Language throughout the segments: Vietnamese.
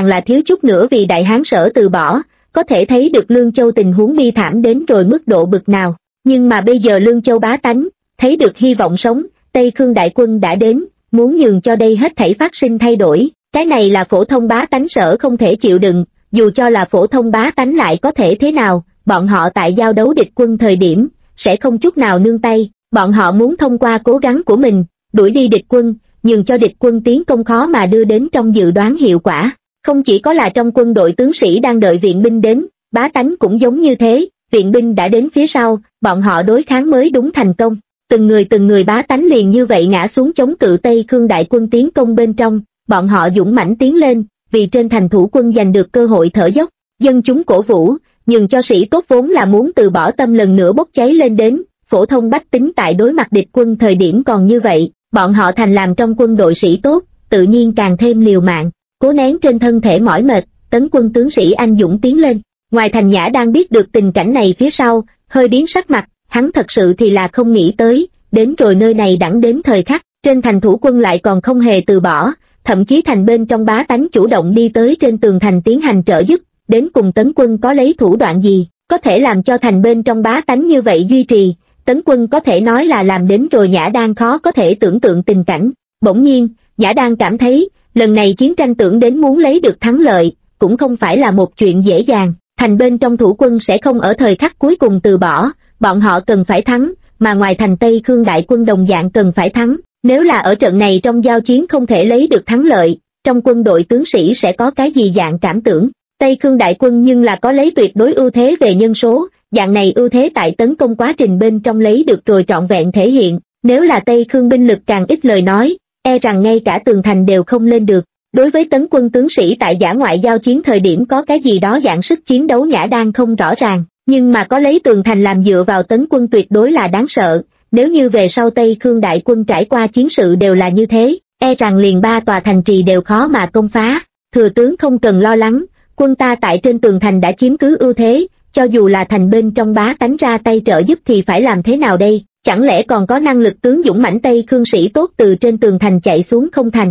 là thiếu chút nữa vì Đại Hán Sở từ bỏ, có thể thấy được Lương Châu tình huống bi thảm đến rồi mức độ bực nào. Nhưng mà bây giờ Lương Châu bá tánh thấy được hy vọng sống, Tây Khương đại quân đã đến, muốn nhường cho đây hết thảy phát sinh thay đổi. Cái này là phổ thông bá tánh Sở không thể chịu đựng, dù cho là phổ thông bá tánh lại có thể thế nào, bọn họ tại giao đấu địch quân thời điểm, sẽ không chút nào nương tay, bọn họ muốn thông qua cố gắng của mình, đuổi đi địch quân, nhường cho địch quân tiến công khó mà đưa đến trong dự đoán hiệu quả. Không chỉ có là trong quân đội tướng sĩ đang đợi viện binh đến, bá tánh cũng giống như thế, viện binh đã đến phía sau, bọn họ đối kháng mới đúng thành công. Từng người bá tánh liền như vậy ngã xuống chống cự Tây Khương đại quân tiến công bên trong, bọn họ dũng mãnh tiến lên, vì trên thành thủ quân giành được cơ hội thở dốc, dân chúng cổ vũ, nhưng cho sĩ tốt vốn là muốn từ bỏ tâm lần nữa bốc cháy lên đến, phổ thông bách tính tại đối mặt địch quân thời điểm còn như vậy, bọn họ thành làm trong quân đội sĩ tốt, tự nhiên càng thêm liều mạng, cố nén trên thân thể mỏi mệt, tấn quân tướng sĩ anh dũng tiến lên. Ngoài thành Nhã đang biết được tình cảnh này phía sau, hơi biến sắc mặt, hắn thật sự thì là không nghĩ tới, đến rồi nơi này đẳng đến thời khắc, trên thành thủ quân lại còn không hề từ bỏ, thậm chí thành bên trong bá tánh chủ động đi tới trên tường thành tiến hành trợ giúp, đến cùng tấn quân có lấy thủ đoạn gì, có thể làm cho thành bên trong bá tánh như vậy duy trì, tấn quân có thể nói là làm đến rồi Nhã Đan khó có thể tưởng tượng tình cảnh. Bỗng nhiên, Nhã Đan cảm thấy, lần này chiến tranh tưởng đến muốn lấy được thắng lợi, cũng không phải là một chuyện dễ dàng, thành bên trong thủ quân sẽ không ở thời khắc cuối cùng từ bỏ, bọn họ cần phải thắng, mà ngoài thành Tây Khương đại quân đồng dạng cần phải thắng, nếu là ở trận này trong giao chiến không thể lấy được thắng lợi, trong quân đội tướng sĩ sẽ có cái gì dạng cảm tưởng. Tây Khương đại quân nhưng là có lấy tuyệt đối ưu thế về nhân số, dạng này ưu thế tại tấn công quá trình bên trong lấy được rồi trọn vẹn thể hiện, nếu là Tây Khương binh lực càng ít lời nói, e rằng ngay cả tường thành đều không lên được. Đối với tấn quân tướng sĩ tại dã ngoại giao chiến thời điểm có cái gì đó dạng sức chiến đấu Nhã Đan không rõ ràng, nhưng mà có lấy tường thành làm dựa vào tấn quân tuyệt đối là đáng sợ, nếu như về sau Tây Khương đại quân trải qua chiến sự đều là như thế, e rằng liền 3 tòa thành trì đều khó mà công phá. Thừa tướng không cần lo lắng, quân ta tại trên tường thành đã chiếm cứ ưu thế, cho dù là thành bên trong bá tánh ra tay trợ giúp thì phải làm thế nào đây, chẳng lẽ còn có năng lực tướng dũng mãnh Tây Khương sĩ tốt từ trên tường thành chạy xuống không thành.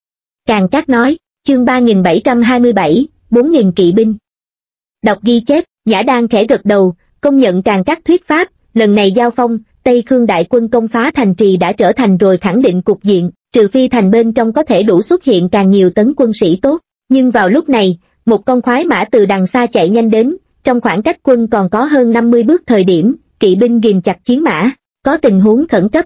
Càn Cát nói, chương 3727, 4.000 kỵ binh. Đọc ghi chép, Nhã Đan khẽ gật đầu, công nhận Càn Cát thuyết pháp, lần này giao phong, Tây Khương đại quân công phá thành trì đã trở thành rồi khẳng định cục diện, trừ phi thành bên trong có thể đủ xuất hiện càng nhiều tấn quân sĩ tốt, nhưng vào lúc này, một con khoái mã từ đằng xa chạy nhanh đến, trong khoảng cách quân còn có hơn 50 bước thời điểm, kỵ binh ghìm chặt chiến mã, có tình huống khẩn cấp.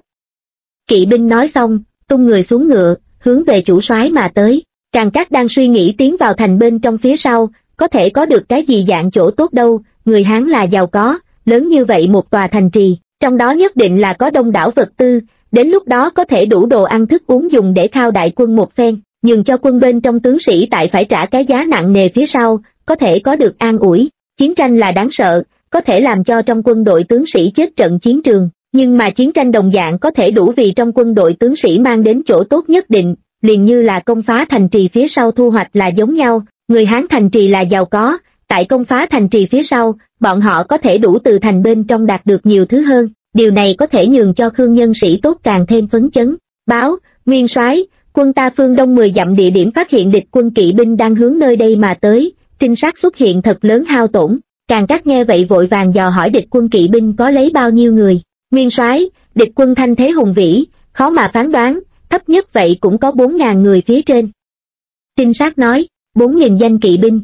Kỵ binh nói xong, tung người xuống ngựa, hướng về chủ soái mà tới. Càn Cát đang suy nghĩ tiến vào thành bên trong phía sau, có thể có được cái gì dạng chỗ tốt đâu, người Hán là giàu có, lớn như vậy một tòa thành trì, trong đó nhất định là có đông đảo vật tư, đến lúc đó có thể đủ đồ ăn thức uống dùng để khao đại quân một phen, nhường cho quân bên trong tướng sĩ tại phải trả cái giá nặng nề phía sau, có thể có được an ủi. Chiến tranh là đáng sợ, có thể làm cho trong quân đội tướng sĩ chết trận chiến trường, nhưng mà chiến tranh đồng dạng có thể đủ vì trong quân đội tướng sĩ mang đến chỗ tốt nhất định, liền như là công phá thành trì phía sau thu hoạch là giống nhau, người Hán thành trì là giàu có, tại công phá thành trì phía sau, bọn họ có thể đủ từ thành bên trong đạt được nhiều thứ hơn, điều này có thể nhường cho Khương nhân sĩ tốt càng thêm phấn chấn. Báo, nguyên soái, quân ta phương đông 10 dặm địa điểm phát hiện địch quân kỵ binh đang hướng nơi đây mà tới, trinh sát xuất hiện thật lớn hao tổn. Càn Cát nghe vậy vội vàng dò hỏi địch quân kỵ binh có lấy bao nhiêu người. Nguyên soái, địch quân thanh thế hùng vĩ, khó mà phán đoán, thấp nhất vậy cũng có 4.000 người phía trên. Trinh sát nói, 4.000 danh kỵ binh.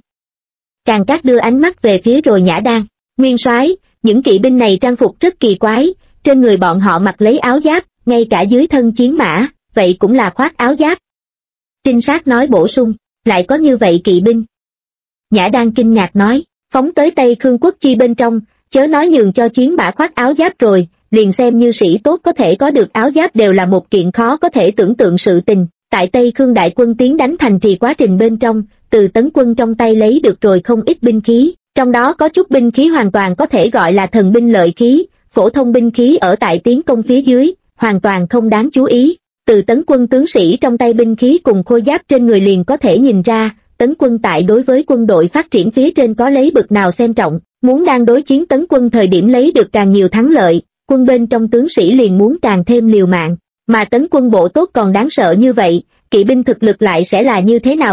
Càn Cát đưa ánh mắt về phía rồi Nhã Đan. Nguyên soái, những kỵ binh này trang phục rất kỳ quái, trên người bọn họ mặc lấy áo giáp, ngay cả dưới thân chiến mã, vậy cũng là khoác áo giáp. Trinh sát nói bổ sung, lại có như vậy kỵ binh. Nhã Đan kinh ngạc nói, phóng tới Tây Khương quốc chi bên trong, chớ nói nhường cho chiến mã khoác áo giáp rồi, liền xem như sĩ tốt có thể có được áo giáp đều là một kiện khó có thể tưởng tượng sự tình. Tại Tây Khương đại quân tiến đánh thành trì quá trình bên trong, từ tấn quân trong tay lấy được rồi không ít binh khí, trong đó có chút binh khí hoàn toàn có thể gọi là thần binh lợi khí, phổ thông binh khí ở tại tiến công phía dưới, hoàn toàn không đáng chú ý. Từ tấn quân tướng sĩ trong tay binh khí cùng khôi giáp trên người liền có thể nhìn ra, tấn quân tại đối với quân đội phát triển phía trên có lấy bực nào xem trọng, muốn đang đối chiến tấn quân thời điểm lấy được càng nhiều thắng lợi, quân bên trong tướng sĩ liền muốn càng thêm liều mạng, mà tấn quân bộ tốt còn đáng sợ như vậy, kỵ binh thực lực lại sẽ là như thế nào đâu,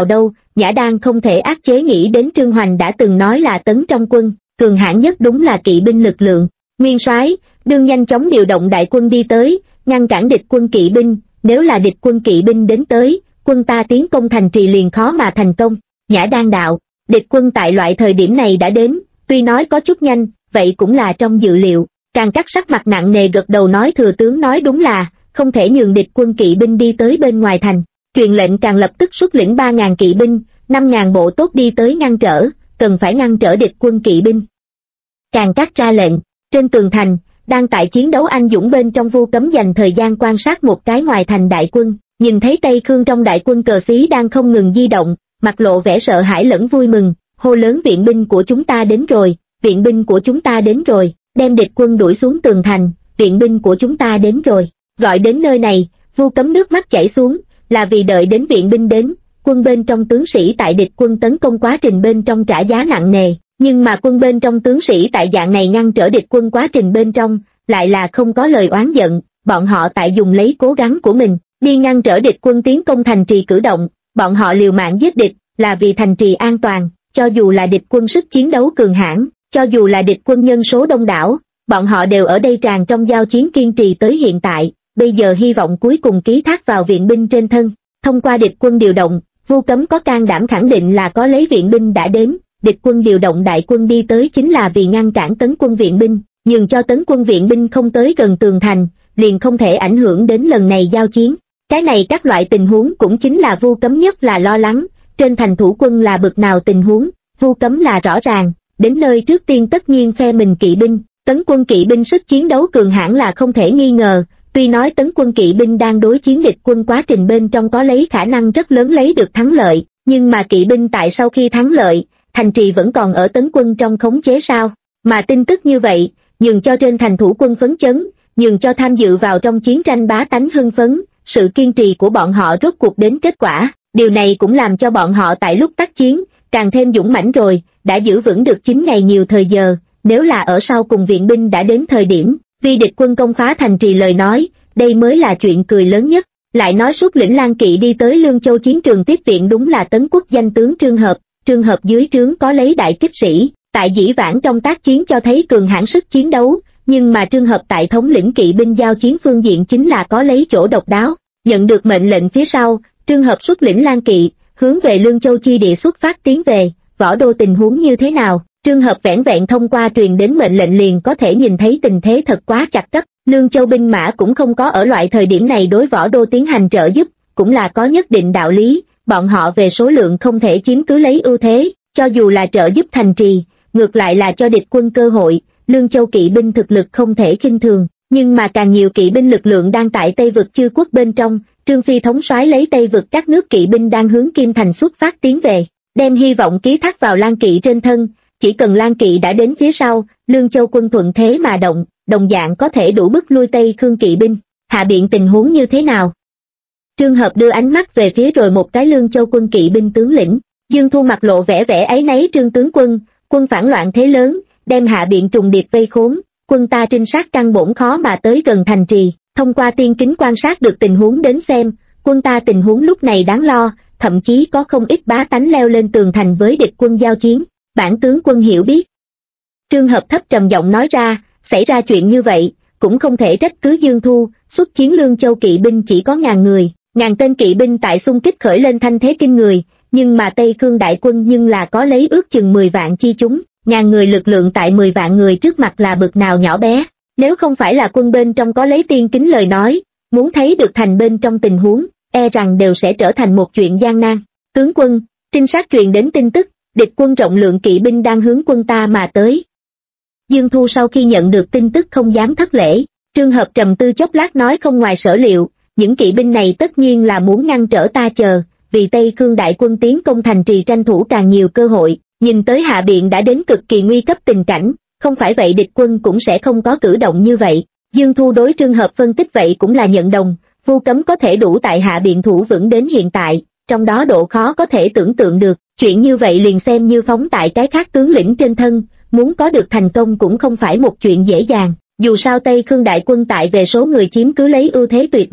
Nhã Đan không thể áp chế nghĩ đến Trương Hoành đã từng nói là tấn trong quân, cường hãn nhất đúng là kỵ binh lực lượng. Nguyên soái, đương nhanh chóng điều động đại quân đi tới, ngăn cản địch quân kỵ binh, nếu là địch quân kỵ binh đến tới, quân ta tiến công thành trì liền khó mà thành công. Nhã Đan đạo, địch quân tại loại thời điểm này đã đến, tuy nói có chút nhanh, vậy cũng là trong dự liệu. Càng Cắt sắc mặt nặng nề gật đầu nói thừa tướng nói đúng là, không thể nhường địch quân kỵ binh đi tới bên ngoài thành. Truyền lệnh Càng lập tức xuất lĩnh 3.000 kỵ binh, 5.000 bộ tốt đi tới ngăn trở, cần phải ngăn trở địch quân kỵ binh. Càng Cắt ra lệnh, trên tường thành, đang tại chiến đấu anh dũng bên trong Vu Cấm dành thời gian quan sát một cái ngoài thành đại quân, nhìn thấy Tây Khương trong đại quân cờ xí đang không ngừng di động, mặt lộ vẻ sợ hãi lẫn vui mừng, hô lớn viện binh của chúng ta đến rồi, viện binh của chúng ta đến rồi, đem địch quân đuổi xuống tường thành, viện binh của chúng ta đến rồi. Gọi đến nơi này, Vu Cấm nước mắt chảy xuống, là vì đợi đến viện binh đến, quân bên trong tướng sĩ tại địch quân tấn công quá trình bên trong trả giá nặng nề, nhưng mà quân bên trong tướng sĩ tại dạng này ngăn trở địch quân quá trình bên trong, lại là không có lời oán giận, bọn họ tại dùng lấy cố gắng của mình, đi ngăn trở địch quân tiến công thành trì cử động, bọn họ liều mạng giết địch, là vì thành trì an toàn, cho dù là địch quân sức chiến đấu cường hãn, cho dù là địch quân nhân số đông đảo, bọn họ đều ở đây tràn trong giao chiến kiên trì tới hiện tại, bây giờ hy vọng cuối cùng ký thác vào viện binh trên thân. Thông qua địch quân điều động, Vu Cấm có can đảm khẳng định là có lấy viện binh đã đến, địch quân điều động đại quân đi tới chính là vì ngăn cản tấn quân viện binh, nhường cho tấn quân viện binh không tới gần tường thành, liền không thể ảnh hưởng đến lần này giao chiến. Cái này các loại tình huống cũng chính là Vu Cấm nhất là lo lắng, trên thành thủ quân là bực nào tình huống, Vu Cấm là rõ ràng, đến nơi trước tiên tất nhiên phe mình kỵ binh, tấn quân kỵ binh sức chiến đấu cường hãn là không thể nghi ngờ, tuy nói tấn quân kỵ binh đang đối chiến địch quân quá trình bên trong có lấy khả năng rất lớn lấy được thắng lợi, nhưng mà kỵ binh tại sau khi thắng lợi, thành trì vẫn còn ở tấn quân trong khống chế sao, mà tin tức như vậy, nhường cho trên thành thủ quân phấn chấn, nhường cho tham dự vào trong chiến tranh bá tánh hưng phấn, sự kiên trì của bọn họ rốt cuộc đến kết quả, điều này cũng làm cho bọn họ tại lúc tác chiến, càng thêm dũng mãnh rồi, đã giữ vững được 9 ngày nhiều thời giờ, nếu là ở sau cùng viện binh đã đến thời điểm, vì địch quân công phá thành trì lời nói, đây mới là chuyện cười lớn nhất. Lại nói xuất lĩnh Lan Kỵ đi tới Lương Châu chiến trường tiếp viện đúng là Tấn Quốc danh tướng Trương Hợp dưới trướng có lấy đại kích sĩ, tại dĩ vãng trong tác chiến cho thấy cường hãn sức chiến đấu, nhưng mà Trương Hợp tại thống lĩnh kỵ binh giao chiến phương diện chính là có lấy chỗ độc đáo. Nhận được mệnh lệnh phía sau, Trương Hợp xuất lĩnh Lan Kỵ, hướng về Lương Châu chi địa xuất phát tiến về, Võ Đô tình huống như thế nào? Trương Hợp vẻn vẹn thông qua truyền đến mệnh lệnh liền có thể nhìn thấy tình thế thật quá chặt cấp, Lương Châu binh mã cũng không có ở loại thời điểm này đối Võ Đô tiến hành trợ giúp, cũng là có nhất định đạo lý, bọn họ về số lượng không thể chiếm cứ lấy ưu thế, cho dù là trợ giúp thành trì, ngược lại là cho địch quân cơ hội, Lương Châu kỵ binh thực lực không thể khinh thường, nhưng mà càng nhiều kỵ binh lực lượng đang tại Tây vực chư quốc bên trong, Trương Phi thống soái lấy Tây vực các nước kỵ binh đang hướng Kim Thành xuất phát tiến về, đem hy vọng ký thác vào Lan Kỵ trên thân, chỉ cần Lan Kỵ đã đến phía sau, Lương Châu quân thuận thế mà động, đồng dạng có thể đủ bức lui Tây Khương kỵ binh, hạ biện tình huống như thế nào? Trương Hợp đưa ánh mắt về phía rồi một cái Lương Châu quân kỵ binh tướng lĩnh, Dương Thu mặt lộ vẻ áy náy Trương tướng quân, quân phản loạn thế lớn, đem hạ biện trùng điệp vây khốn, quân ta trinh sát căn bổn khó mà tới gần thành trì, thông qua tiên kính quan sát được tình huống đến xem, quân ta tình huống lúc này đáng lo, thậm chí có không ít bá tánh leo lên tường thành với địch quân giao chiến, bản tướng quân hiểu biết. Trương Hợp thấp trầm giọng nói ra, xảy ra chuyện như vậy, cũng không thể trách cứ Dương Thu, xuất chiến Lương Châu kỵ binh chỉ có 1000 người, 1000 tên kỵ binh tại xung kích khởi lên thanh thế kinh người, nhưng mà Tây Khương đại quân nhưng là có lấy ước chừng 10 vạn chi chúng, 1000 người lực lượng tại 10 vạn người trước mặt là bực nào nhỏ bé, nếu không phải là quân bên trong có lấy tiên kính lời nói, muốn thấy được thành bên trong tình huống, e rằng đều sẽ trở thành một chuyện gian nan. Tướng quân, trinh sát truyền đến tin tức, địch quân rộng lượng kỵ binh đang hướng quân ta mà tới. Dương Thu sau khi nhận được tin tức không dám thất lễ, Trương Hợp trầm tư chốc lát nói không ngoài sở liệu, những kỵ binh này tất nhiên là muốn ngăn trở ta chờ, vì Tây Khương đại quân tiến công thành trì tranh thủ càng nhiều cơ hội, nhìn tới hạ biện đã đến cực kỳ nguy cấp tình cảnh, không phải vậy địch quân cũng sẽ không có cử động như vậy. Dương Thu đối Trương Hợp phân tích vậy cũng là nhận đồng, Vu Cấm có thể đủ tại hạ biện thủ vững đến hiện tại, trong đó độ khó có thể tưởng tượng được, chuyện như vậy liền xem như phóng tại cái khác tướng lĩnh trên thân, muốn có được thành công cũng không phải một chuyện dễ dàng, dù sao Tây Khương đại quân tại về số người chiếm cứ lấy ưu thế tuyệt đối,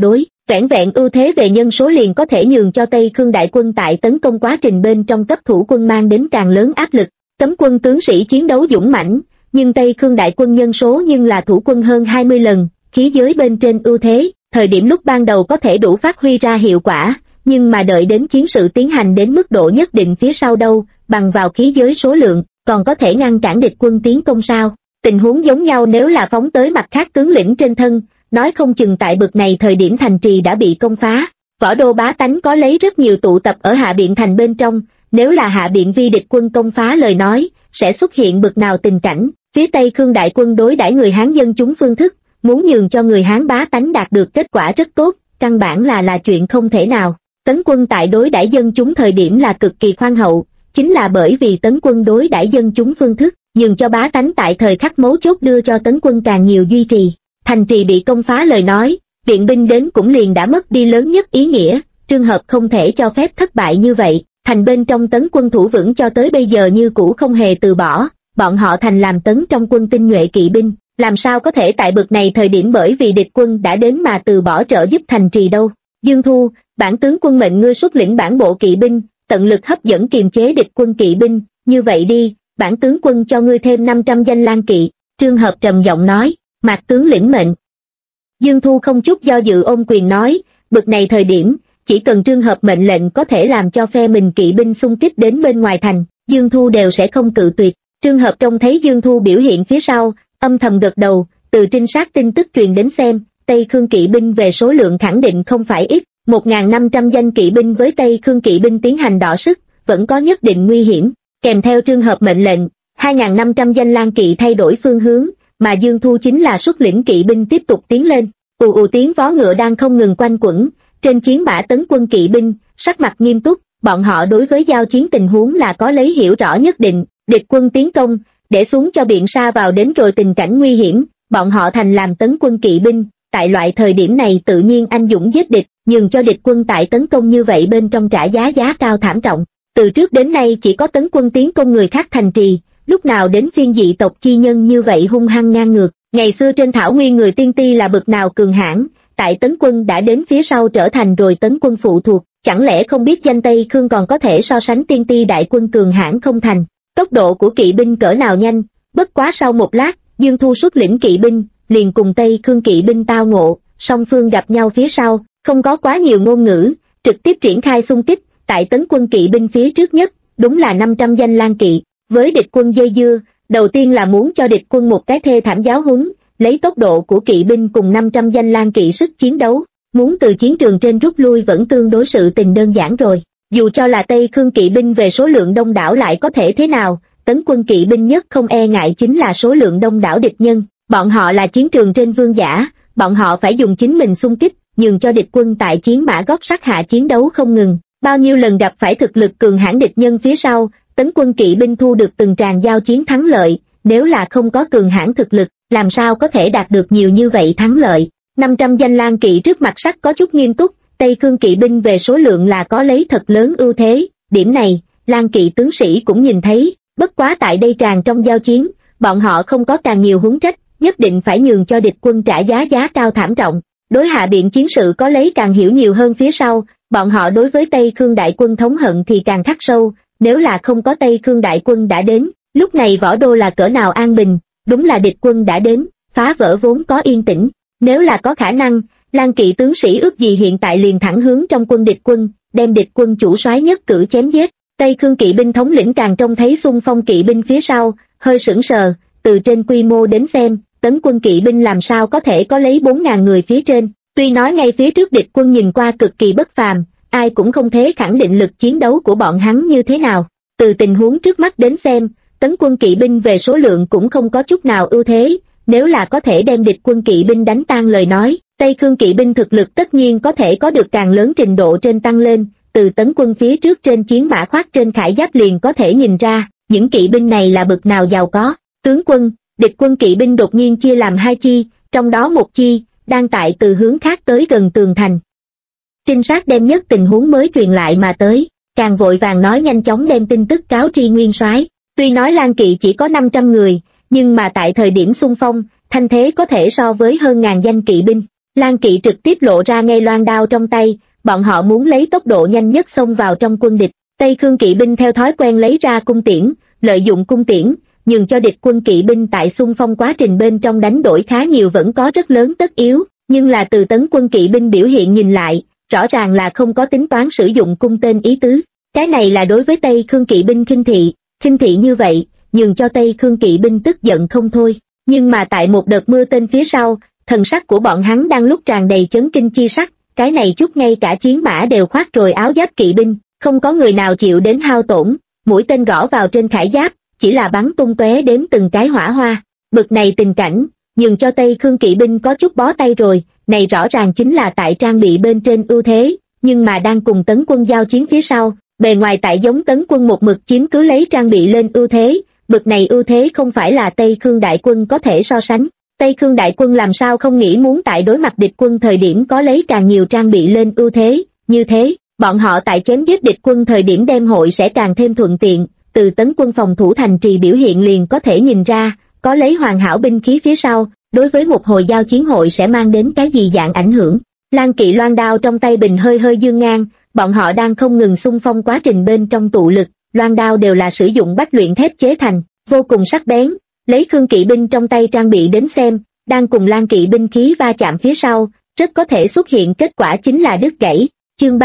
Vẻn vẹn ưu thế về nhân số liền có thể nhường cho Tây Khương đại quân tại tấn công quá trình bên trong cấp thủ quân mang đến càng lớn áp lực. Cấm quân tướng sĩ chiến đấu dũng mãnh, nhưng Tây Khương đại quân nhân số nhưng là thủ quân hơn 20 lần, khí giới bên trên ưu thế, thời điểm lúc ban đầu có thể đủ phát huy ra hiệu quả, nhưng mà đợi đến chiến sự tiến hành đến mức độ nhất định phía sau đâu, bằng vào khí giới số lượng, còn có thể ngăn cản địch quân tiến công sao? Tình huống giống nhau nếu là phóng tới mặt khác tướng lĩnh trên thân, nói không chừng tại bực này thời điểm thành trì đã bị công phá. Võ đô bá tánh có lấy rất nhiều tụ tập ở Hạ Biện thành bên trong, nếu là Hạ Biện vi địch quân công phá lời nói, sẽ xuất hiện bực nào tình cảnh. Phía Tây Khương đại quân đối đãi người Hán dân chúng phương thức, muốn nhường cho người Hán bá tánh đạt được kết quả rất tốt, căn bản là chuyện không thể nào. Tấn quân tại đối đãi dân chúng thời điểm là cực kỳ khoan hậu, chính là bởi vì tấn quân đối đãi dân chúng phương thức, nhường cho bá tánh tại thời khắc mấu chốt đưa cho tấn quân càng nhiều duy trì. Thành trì bị công phá lời nói, viện binh đến cũng liền đã mất đi lớn nhất ý nghĩa, trường hợp không thể cho phép thất bại như vậy. Thành bên trong tấn quân thủ vững cho tới bây giờ như cũ không hề từ bỏ, bọn họ thành làm tấn trong quân tinh nhuệ kỵ binh, làm sao có thể tại bực này thời điểm bởi vì địch quân đã đến mà từ bỏ trợ giúp thành trì đâu. Dương Thu, bản tướng quân mệnh ngươi xuất lĩnh bản bộ kỵ binh, tận lực hấp dẫn kiềm chế địch quân kỵ binh, như vậy đi, bản tướng quân cho ngươi thêm 500 danh lang kỵ. Trương Hợp trầm giọng nói, Mạc tướng lĩnh mệnh. Dương Thu không chút do dự ôm quyền nói, bực này thời điểm, chỉ cần Trương Hợp mệnh lệnh có thể làm cho phe mình kỵ binh xung kích đến bên ngoài thành, Dương Thu đều sẽ không cự tuyệt. Trương Hợp trông thấy Dương Thu biểu hiện phía sau, âm thầm gật đầu, từ trinh sát tin tức truyền đến xem, Tây Khương kỵ binh về số lượng khẳng định không phải ít, 1.500 danh kỵ binh với Tây Khương kỵ binh tiến hành đọ sức, vẫn có nhất định nguy hiểm. Kèm theo Trương Hợp mệnh lệnh, 2.500 danh lang kỵ thay đổi phương hướng, mà Dương Thu chính là xuất lĩnh kỵ binh tiếp tục tiến lên. Ù ù tiếng vó ngựa đang không ngừng quanh quẩn, trên chiến mã tấn quân kỵ binh, sắc mặt nghiêm túc, bọn họ đối với giao chiến tình huống là có lấy hiểu rõ nhất định, địch quân tiến công, để xuống cho biện sa vào đến rồi tình cảnh nguy hiểm, bọn họ thành làm tấn quân kỵ binh, tại loại thời điểm này tự nhiên anh dũng giết địch, nhưng cho địch quân tại tấn công như vậy bên trong trả giá cao thảm trọng. Từ trước đến nay chỉ có tấn quân tiến công người khác thành trì, lúc nào đến phiên dị tộc chi nhân như vậy hung hăng ngang ngược. Ngày xưa trên thảo nguyên người tiên ti là bực nào cường hãn, tại tấn quân đã đến phía sau trở thành rồi tấn quân phụ thuộc, chẳng lẽ không biết danh Tây Khương còn có thể so sánh tiên ti đại quân cường hãn không thành. Tốc độ của kỵ binh cỡ nào nhanh, bất quá sau một lát, Dương Thu xuất lĩnh kỵ binh, liền cùng Tây Khương kỵ binh tao ngộ, song phương gặp nhau phía sau, không có quá nhiều ngôn ngữ, trực tiếp triển khai xung kích, tại tấn quân kỵ binh phía trước nhất, đúng là 500 danh lang kỵ, với địch quân dây dưa, đầu tiên là muốn cho địch quân một cái thê thảm giáo huấn, lấy tốc độ của kỵ binh cùng 500 danh lang kỵ sức chiến đấu, muốn từ chiến trường trên rút lui vẫn tương đối sự tình đơn giản rồi. Dù cho là Tây Khương kỵ binh về số lượng đông đảo lại có thể thế nào, tấn quân kỵ binh nhất không e ngại chính là số lượng đông đảo địch nhân, bọn họ là chiến trường trên vương giả, bọn họ phải dùng chính mình xung kích, nhường cho địch quân tại chiến mã gót sắt hạ chiến đấu không ngừng, bao nhiêu lần gặp phải thực lực cường hãn địch nhân phía sau, tấn quân kỵ binh thu được từng tràng giao chiến thắng lợi, nếu là không có cường hãn thực lực, làm sao có thể đạt được nhiều như vậy thắng lợi. 500 danh lang kỵ trước mặt sắc có chút nghiêm túc, Tây Khương kỵ binh về số lượng là có lấy thật lớn ưu thế, điểm này, lang kỵ tướng sĩ cũng nhìn thấy, bất quá tại đây tràn trong giao chiến, bọn họ không có càng nhiều huống trách, nhất định phải nhường cho địch quân trả giá cao thảm trọng. Đối Hạ Biện chiến sự có lấy càng hiểu nhiều hơn phía sau, bọn họ đối với Tây Khương đại quân thống hận thì càng khắc sâu, nếu là không có Tây Khương đại quân đã đến, lúc này võ đô là cỡ nào an bình, đúng là địch quân đã đến, phá vỡ vốn có yên tĩnh, nếu là có khả năng, lang kỵ tướng sĩ ước gì hiện tại liền thẳng hướng trong quân địch quân, đem địch quân chủ soái nhất cử chém giết. Tây Khương kỵ binh thống lĩnh càng trông thấy xung phong kỵ binh phía sau, hơi sững sờ, từ trên quy mô đến xem, tấn quân kỵ binh làm sao có thể có lấy 4.000 người phía trên, tuy nói ngay phía trước địch quân nhìn qua cực kỳ bất phàm, ai cũng không thể khẳng định lực chiến đấu của bọn hắn như thế nào, từ tình huống trước mắt đến xem, tấn quân kỵ binh về số lượng cũng không có chút nào ưu thế, nếu là có thể đem địch quân kỵ binh đánh tan lời nói, Tây Khương kỵ binh thực lực tất nhiên có thể có được càng lớn trình độ trên tăng lên, từ tấn quân phía trước trên chiến mã khoác trên khải giáp liền có thể nhìn ra, những kỵ binh này là bực nào giàu có. Tướng quân, địch quân kỵ binh đột nhiên chia làm hai chi, trong đó một chi, đang tại từ hướng khác tới gần tường thành. Trinh sát đem nhất tình huống mới truyền lại mà tới, càng vội vàng nói nhanh chóng đem tin tức cáo tri nguyên soái. Tuy nói lang kỵ chỉ có 500 người, nhưng mà tại thời điểm xung phong, thanh thế có thể so với hơn ngàn danh kỵ binh. Lan Kỵ trực tiếp lộ ra ngay loan đao trong tay, bọn họ muốn lấy tốc độ nhanh nhất xông vào trong quân địch. Tây Khương kỵ binh theo thói quen lấy ra cung tiễn, lợi dụng cung tiễn, nhưng cho địch quân kỵ binh tại xung phong quá trình bên trong đánh đổi khá nhiều vẫn có rất lớn tất yếu, nhưng là từ tấn quân kỵ binh biểu hiện nhìn lại, rõ ràng là không có tính toán sử dụng cung tên ý tứ. Cái này là đối với Tây Khương kỵ binh khinh thị như vậy, nhường cho Tây Khương kỵ binh tức giận không thôi. Nhưng mà tại một đợt mưa tên phía sau, thần sắc của bọn hắn đang lúc tràn đầy chấn kinh chi sắc, cái này chút ngay cả chiến mã đều khoác rồi áo giáp kỵ binh, không có người nào chịu đến hao tổn, mũi tên gõ vào trên khải giáp, chỉ là bắn tung tóe đếm từng cái hỏa hoa. Bực này tình cảnh, nhường cho Tây Khương kỵ binh có chút bó tay rồi, này rõ ràng chính là tại trang bị bên trên ưu thế, nhưng mà đang cùng tấn quân giao chiến phía sau, bề ngoài tại giống tấn quân một mực chiếm cứ lấy trang bị lên ưu thế, bực này ưu thế không phải là Tây Khương đại quân có thể so sánh. Tây Khương đại quân làm sao không nghĩ muốn tại đối mặt địch quân thời điểm có lấy càng nhiều trang bị lên ưu thế, như thế, bọn họ tại chém giết địch quân thời điểm đem hội sẽ càng thêm thuận tiện, từ tấn quân phòng thủ thành trì biểu hiện liền có thể nhìn ra, có lấy hoàn hảo binh khí phía sau, đối với một hồi giao chiến hội sẽ mang đến cái gì dạng ảnh hưởng. Lan Kỵ loan đao trong tay bình hơi hơi dương ngang, bọn họ đang không ngừng xung phong quá trình bên trong tụ lực, loan đao đều là sử dụng bách luyện thép chế thành, vô cùng sắc bén. Lấy Khương kỵ binh trong tay trang bị đến xem, đang cùng Lan Kỵ binh khí va chạm phía sau, rất có thể xuất hiện kết quả chính là đứt gãy. Chương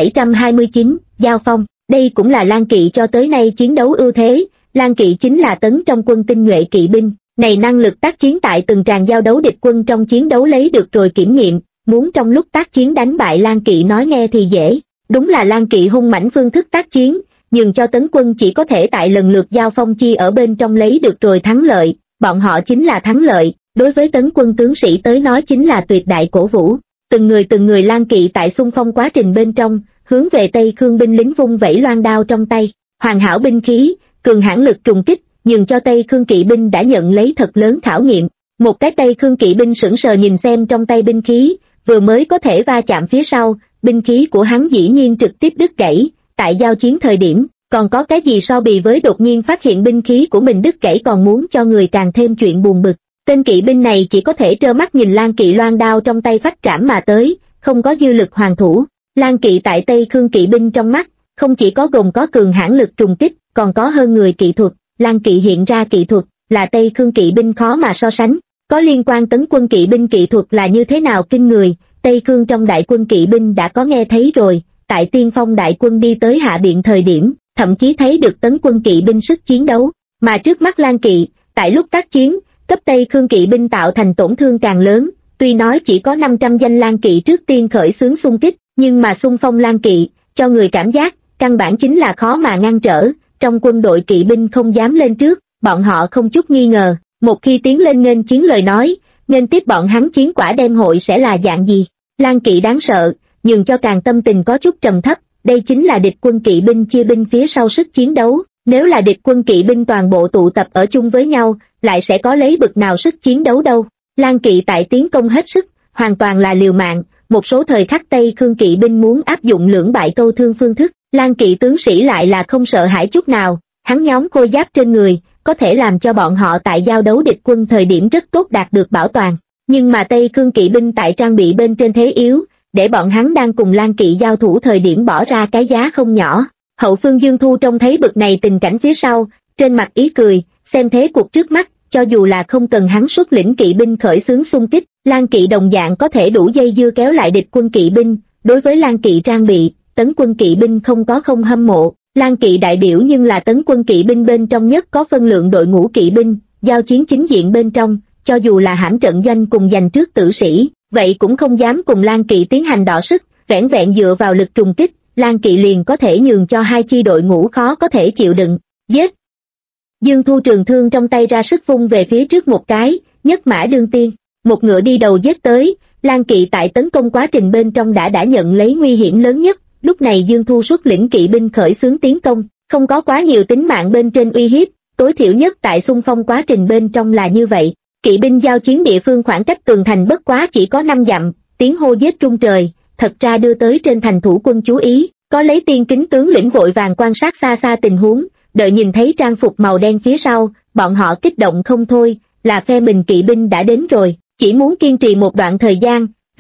3729, Giao phong, đây cũng là Lan Kỵ cho tới nay chiến đấu ưu thế. Lan Kỵ chính là tấn trong quân tinh nhuệ kỵ binh, này năng lực tác chiến tại từng tràng giao đấu địch quân trong chiến đấu lấy được rồi kiểm nghiệm, muốn trong lúc tác chiến đánh bại Lan Kỵ nói nghe thì dễ, đúng là Lan Kỵ hung mãnh phương thức tác chiến, nhưng cho tấn quân chỉ có thể tại lần lượt giao phong chi ở bên trong lấy được rồi thắng lợi, bọn họ chính là thắng lợi, đối với tấn quân tướng sĩ tới nói chính là tuyệt đại cổ vũ. Từng người Lan Kỵ tại xung phong quá trình bên trong, hướng về Tây Khương binh lính vung vẩy loan đao trong tay, hoàn hảo binh khí, cường hãn lực trùng kích, nhưng cho Tây Khương kỵ binh đã nhận lấy thật lớn khảo nghiệm. Một cái Tây Khương kỵ binh sững sờ nhìn xem trong tay binh khí, vừa mới có thể va chạm phía sau, binh khí của hắn dĩ nhiên trực tiếp đứt gãy. Tại giao chiến thời điểm, còn có cái gì so bì với đột nhiên phát hiện binh khí của mình đứt gãy còn muốn cho người càng thêm chuyện buồn bực. Tên kỵ binh này chỉ có thể trơ mắt nhìn Lan Kỵ loan đao trong tay phách trảm mà tới, không có dư lực hoàn thủ. Lan Kỵ tại Tây Khương kỵ binh trong mắt, không chỉ có gồm có cường hãn lực trùng kích, còn có hơn người kỹ thuật. Lan Kỵ hiện ra kỹ thuật, là Tây Khương kỵ binh khó mà so sánh. Có liên quan tấn quân kỵ binh kỹ thuật là như thế nào kinh người, Tây Khương trong đại quân kỵ binh đã có nghe thấy rồi. Tại Tiên Phong đại quân đi tới Hạ Biện thời điểm, thậm chí thấy được tấn quân kỵ binh sức chiến đấu, mà trước mắt Lan Kỵ, tại lúc tác chiến, cấp Tây Khương kỵ binh tạo thành tổn thương càng lớn, tuy nói chỉ có 500 danh Lan Kỵ trước tiên khởi xướng xung kích, nhưng mà xung phong Lan Kỵ, cho người cảm giác, căn bản chính là khó mà ngăn trở, trong quân đội kỵ binh không dám lên trước, bọn họ không chút nghi ngờ, một khi tiến lên nghênh chiến lời nói, nên tiếp bọn hắn chiến quả đem hội sẽ là dạng gì. Lan Kỵ đáng sợ, nhưng cho càng tâm tình có chút trầm thấp, đây chính là địch quân kỵ binh chia binh phía sau sức chiến đấu, nếu là địch quân kỵ binh toàn bộ tụ tập ở chung với nhau, lại sẽ có lấy bực nào sức chiến đấu đâu. Lan Kỵ tại tiến công hết sức, hoàn toàn là liều mạng, một số thời khắc Tây Khương kỵ binh muốn áp dụng lưỡng bại câu thương phương thức, Lan Kỵ tướng sĩ lại là không sợ hãi chút nào, hắn nhóm khôi giáp trên người, có thể làm cho bọn họ tại giao đấu địch quân thời điểm rất tốt đạt được bảo toàn, nhưng mà Tây Khương kỵ binh tại trang bị bên trên thế yếu, để bọn hắn đang cùng Lan Kỵ giao thủ thời điểm bỏ ra cái giá không nhỏ. Hậu phương Dương Thu trông thấy bực này tình cảnh phía sau, trên mặt ý cười, xem thế cuộc trước mắt, cho dù là không cần hắn xuất lĩnh kỵ binh khởi xướng xung kích, Lan Kỵ đồng dạng có thể đủ dây dưa kéo lại địch quân kỵ binh. Đối với Lan Kỵ trang bị, tấn quân kỵ binh không có không hâm mộ, Lan Kỵ đại biểu nhưng là tấn quân kỵ binh bên trong nhất có phân lượng đội ngũ kỵ binh, giao chiến chính diện bên trong, cho dù là hãm trận doanh cùng giành trước tử sĩ, vậy cũng không dám cùng Lan Kỵ tiến hành đọ sức, vẻn vẹn dựa vào lực trùng kích, Lan Kỵ liền có thể nhường cho hai chi đội ngũ khó có thể chịu đựng. Giết! Dương Thu trường thương trong tay ra sức vung về phía trước một cái, nhất mã đương tiên, một ngựa đi đầu giết tới. Lan Kỵ tại tấn công quá trình bên trong đã nhận lấy nguy hiểm lớn nhất, lúc này Dương Thu xuất lĩnh kỵ binh khởi xướng tiến công, không có quá nhiều tính mạng bên trên uy hiếp, tối thiểu nhất tại xung phong quá trình bên trong là như vậy. Kỵ binh giao chiến địa phương khoảng cách tường thành bất quá chỉ có 5 dặm, tiếng hô giết trung trời, thật ra đưa tới trên thành thủ quân chú ý, có lấy tiên kính tướng lĩnh vội vàng quan sát xa xa tình huống, đợi nhìn thấy trang phục màu đen phía sau, bọn họ kích động không thôi, là phe mình kỵ binh đã đến rồi, chỉ muốn kiên trì một đoạn thời gian,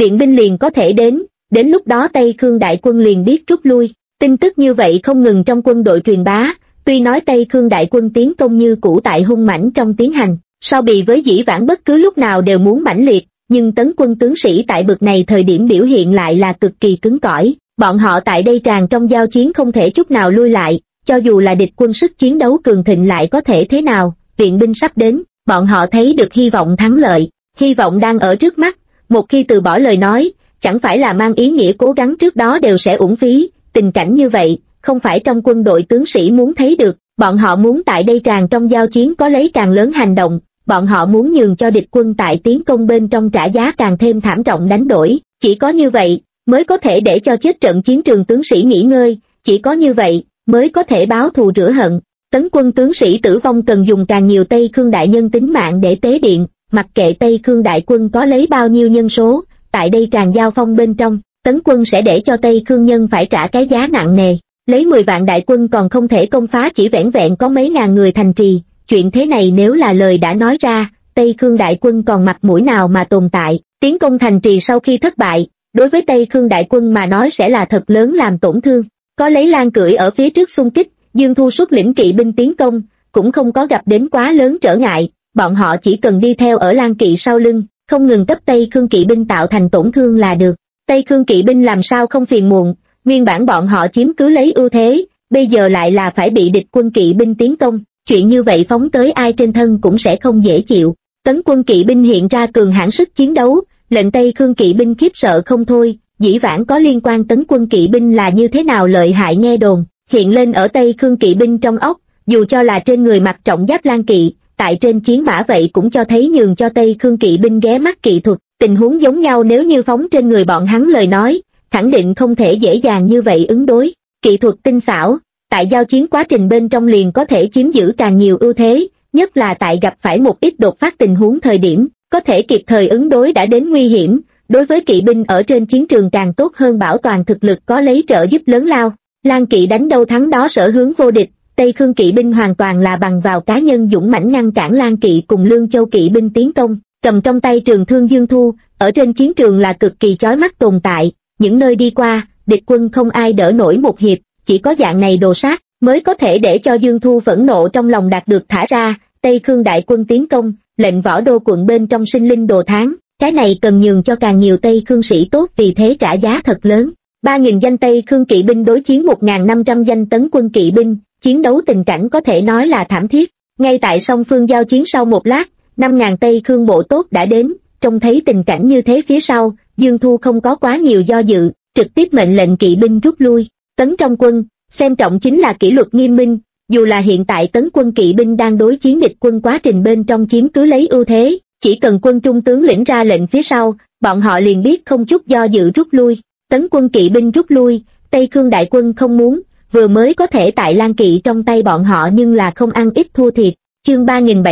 viện binh liền có thể đến lúc đó Tây Khương đại quân liền biết rút lui. Tin tức như vậy không ngừng trong quân đội truyền bá, tuy nói Tây Khương đại quân tiến công như cũ tại hung mãnh trong tiến hành, so bì với dĩ vãng bất cứ lúc nào đều muốn mãnh liệt, nhưng tấn quân tướng sĩ tại bực này thời điểm biểu hiện lại là cực kỳ cứng cỏi. Bọn họ tại đây tràn trong giao chiến không thể chút nào lui lại, cho dù là địch quân sức chiến đấu cường thịnh lại có thể thế nào, viện binh sắp đến, bọn họ thấy được hy vọng thắng lợi, hy vọng đang ở trước mắt, một khi từ bỏ lời nói, chẳng phải là mang ý nghĩa cố gắng trước đó đều sẽ uổng phí. Tình cảnh như vậy, không phải trong quân đội tướng sĩ muốn thấy được, bọn họ muốn tại đây tràn trong giao chiến có lấy càng lớn hành động, bọn họ muốn nhường cho địch quân tại tiến công bên trong trả giá càng thêm thảm trọng đánh đổi, chỉ có như vậy, mới có thể để cho chết trận chiến trường tướng sĩ nghỉ ngơi, chỉ có như vậy, mới có thể báo thù rửa hận. Tấn quân tướng sĩ tử vong cần dùng càng nhiều Tây Khương đại nhân tính mạng để tế điện, mặc kệ Tây Khương đại quân có lấy bao nhiêu nhân số, tại đây tràn giao phong bên trong, tấn quân sẽ để cho Tây Khương nhân phải trả cái giá nặng nề. Lấy 10 vạn đại quân còn không thể công phá chỉ vẻn vẹn có mấy ngàn người thành trì, chuyện thế này nếu là lời đã nói ra, Tây Khương đại quân còn mặt mũi nào mà tồn tại. Tiến công thành trì sau khi thất bại, đối với Tây Khương đại quân mà nói sẽ là thật lớn làm tổn thương. Có lấy Lan cưỡi ở phía trước xung kích, Dương Thu xuất lĩnh kỵ binh tiến công, cũng không có gặp đến quá lớn trở ngại, bọn họ chỉ cần đi theo ở Lan kỵ sau lưng, không ngừng cấp Tây Khương kỵ binh tạo thành tổn thương là được. Tây Khương kỵ binh làm sao không phiền muộn, nguyên bản bọn họ chiếm cứ lấy ưu thế, bây giờ lại là phải bị địch quân kỵ binh tiến công, chuyện như vậy phóng tới ai trên thân cũng sẽ không dễ chịu. Tấn quân kỵ binh hiện ra cường hãn sức chiến đấu, lệnh Tây Khương kỵ binh khiếp sợ không thôi, dĩ vãng có liên quan tấn quân kỵ binh là như thế nào lợi hại nghe đồn, hiện lên ở Tây Khương kỵ binh trong óc, dù cho là trên người mặc trọng giáp Lan kỵ, tại trên chiến mã vậy cũng cho thấy nhường cho Tây Khương kỵ binh ghé mắt kỹ thuật, tình huống giống nhau nếu như phóng trên người bọn hắn lời nói, khẳng định không thể dễ dàng như vậy ứng đối. Kỹ thuật tinh xảo, tại giao chiến quá trình bên trong liền có thể chiếm giữ càng nhiều ưu thế, nhất là tại gặp phải một ít đột phát tình huống thời điểm, có thể kịp thời ứng đối đã đến nguy hiểm, đối với kỵ binh ở trên chiến trường càng tốt hơn bảo toàn thực lực có lấy trợ giúp lớn lao. Lan kỵ đánh đâu thắng đó sở hướng vô địch, Tây Khương kỵ binh hoàn toàn là bằng vào cá nhân dũng mãnh ngăn cản Lan kỵ cùng Lương Châu kỵ binh tiến công, cầm trong tay trường thương Dương Thu, ở trên chiến trường là cực kỳ chói mắt tồn tại, những nơi đi qua, địch quân không ai đỡ nổi một hiệp, chỉ có dạng này đồ sát, mới có thể để cho Dương Thu phẫn nộ trong lòng đạt được thả ra. Tây Khương đại quân tiến công, lệnh Võ Đô quận bên trong sinh linh đồ tháng, cái này cần nhường cho càng nhiều Tây Khương sĩ tốt vì thế trả giá thật lớn. 3.000 danh Tây Khương kỵ binh đối chiến 1.500 danh tấn quân kỵ binh, chiến đấu tình cảnh có thể nói là thảm thiết. Ngay tại song phương giao chiến sau một lát, 5.000 Tây Khương bộ tốt đã đến, trông thấy tình cảnh như thế phía sau, Dương Thu không có quá nhiều do dự, trực tiếp mệnh lệnh kỵ binh rút lui. Tấn trong quân, xem trọng chính là kỷ luật nghiêm minh, dù là hiện tại tấn quân kỵ binh đang đối chiến địch quân quá trình bên trong chiếm cứ lấy ưu thế, chỉ cần quân trung tướng lĩnh ra lệnh phía sau, bọn họ liền biết không chút do dự rút lui. Tấn quân kỵ binh rút lui, Tây Khương đại quân không muốn, vừa mới có thể tại Lan kỵ trong tay bọn họ nhưng là không ăn ít thua thiệt. Chương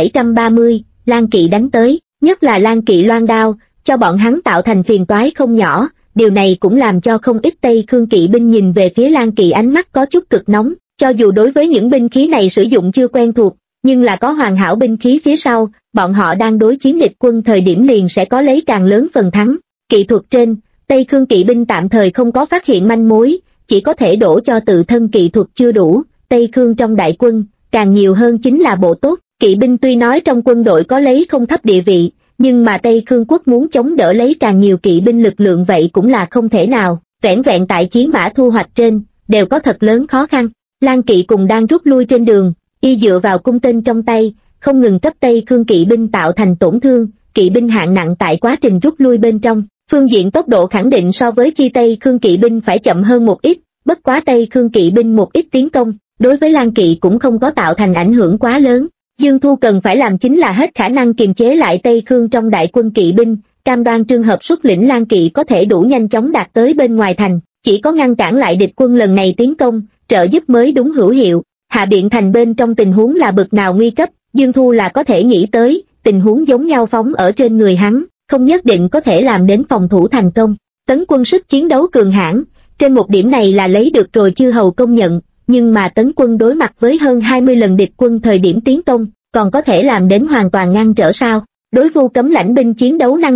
3730, Lan kỵ đánh tới, nhất là Lan kỵ loan đao, cho bọn hắn tạo thành phiền toái không nhỏ, điều này cũng làm cho không ít Tây Khương kỵ binh nhìn về phía Lan kỵ ánh mắt có chút cực nóng, cho dù đối với những binh khí này sử dụng chưa quen thuộc, nhưng là có hoàn hảo binh khí phía sau, bọn họ đang đối chiến địch quân thời điểm liền sẽ có lấy càng lớn phần thắng. Kỹ thuật trên, Tây Khương kỵ binh tạm thời không có phát hiện manh mối, chỉ có thể đổ cho tự thân kỹ thuật chưa đủ. Tây Khương trong đại quân, càng nhiều hơn chính là bộ tốt, kỵ binh tuy nói trong quân đội có lấy không thấp địa vị, nhưng mà Tây Khương quốc muốn chống đỡ lấy càng nhiều kỵ binh lực lượng vậy cũng là không thể nào, vẻn vẹn tại chiến mã thu hoạch trên, đều có thật lớn khó khăn. Lan kỵ cùng đang rút lui trên đường, y dựa vào cung tên trong tay, không ngừng cấp Tây Khương kỵ binh tạo thành tổn thương, kỵ binh hạng nặng tại quá trình rút lui bên trong, phương diện tốc độ khẳng định so với chi Tây Khương kỵ binh phải chậm hơn một ít, bất quá Tây Khương kỵ binh một ít tiến công, đối với Lan kỵ cũng không có tạo thành ảnh hưởng quá lớn. Dương Thu cần phải làm chính là hết khả năng kiềm chế lại Tây Khương trong đại quân kỵ binh, cam đoan trường hợp xuất lĩnh Lan kỵ có thể đủ nhanh chóng đạt tới bên ngoài thành, chỉ có ngăn cản lại địch quân lần này tiến công, trợ giúp mới đúng hữu hiệu. Hạ Biện thành bên trong tình huống là bực nào nguy cấp, Dương Thu là có thể nghĩ tới, tình huống giống nhau phóng ở trên người hắn, không nhất định có thể làm đến phòng thủ thành công. Tấn quân sức chiến đấu cường hãn, trên một điểm này là lấy được rồi chư hầu công nhận, nhưng mà tấn quân đối mặt với hơn 20 lần địch quân thời điểm tiến công, còn có thể làm đến hoàn toàn ngăn trở sao? Đối Vu Cấm lãnh binh chiến đấu năng lực,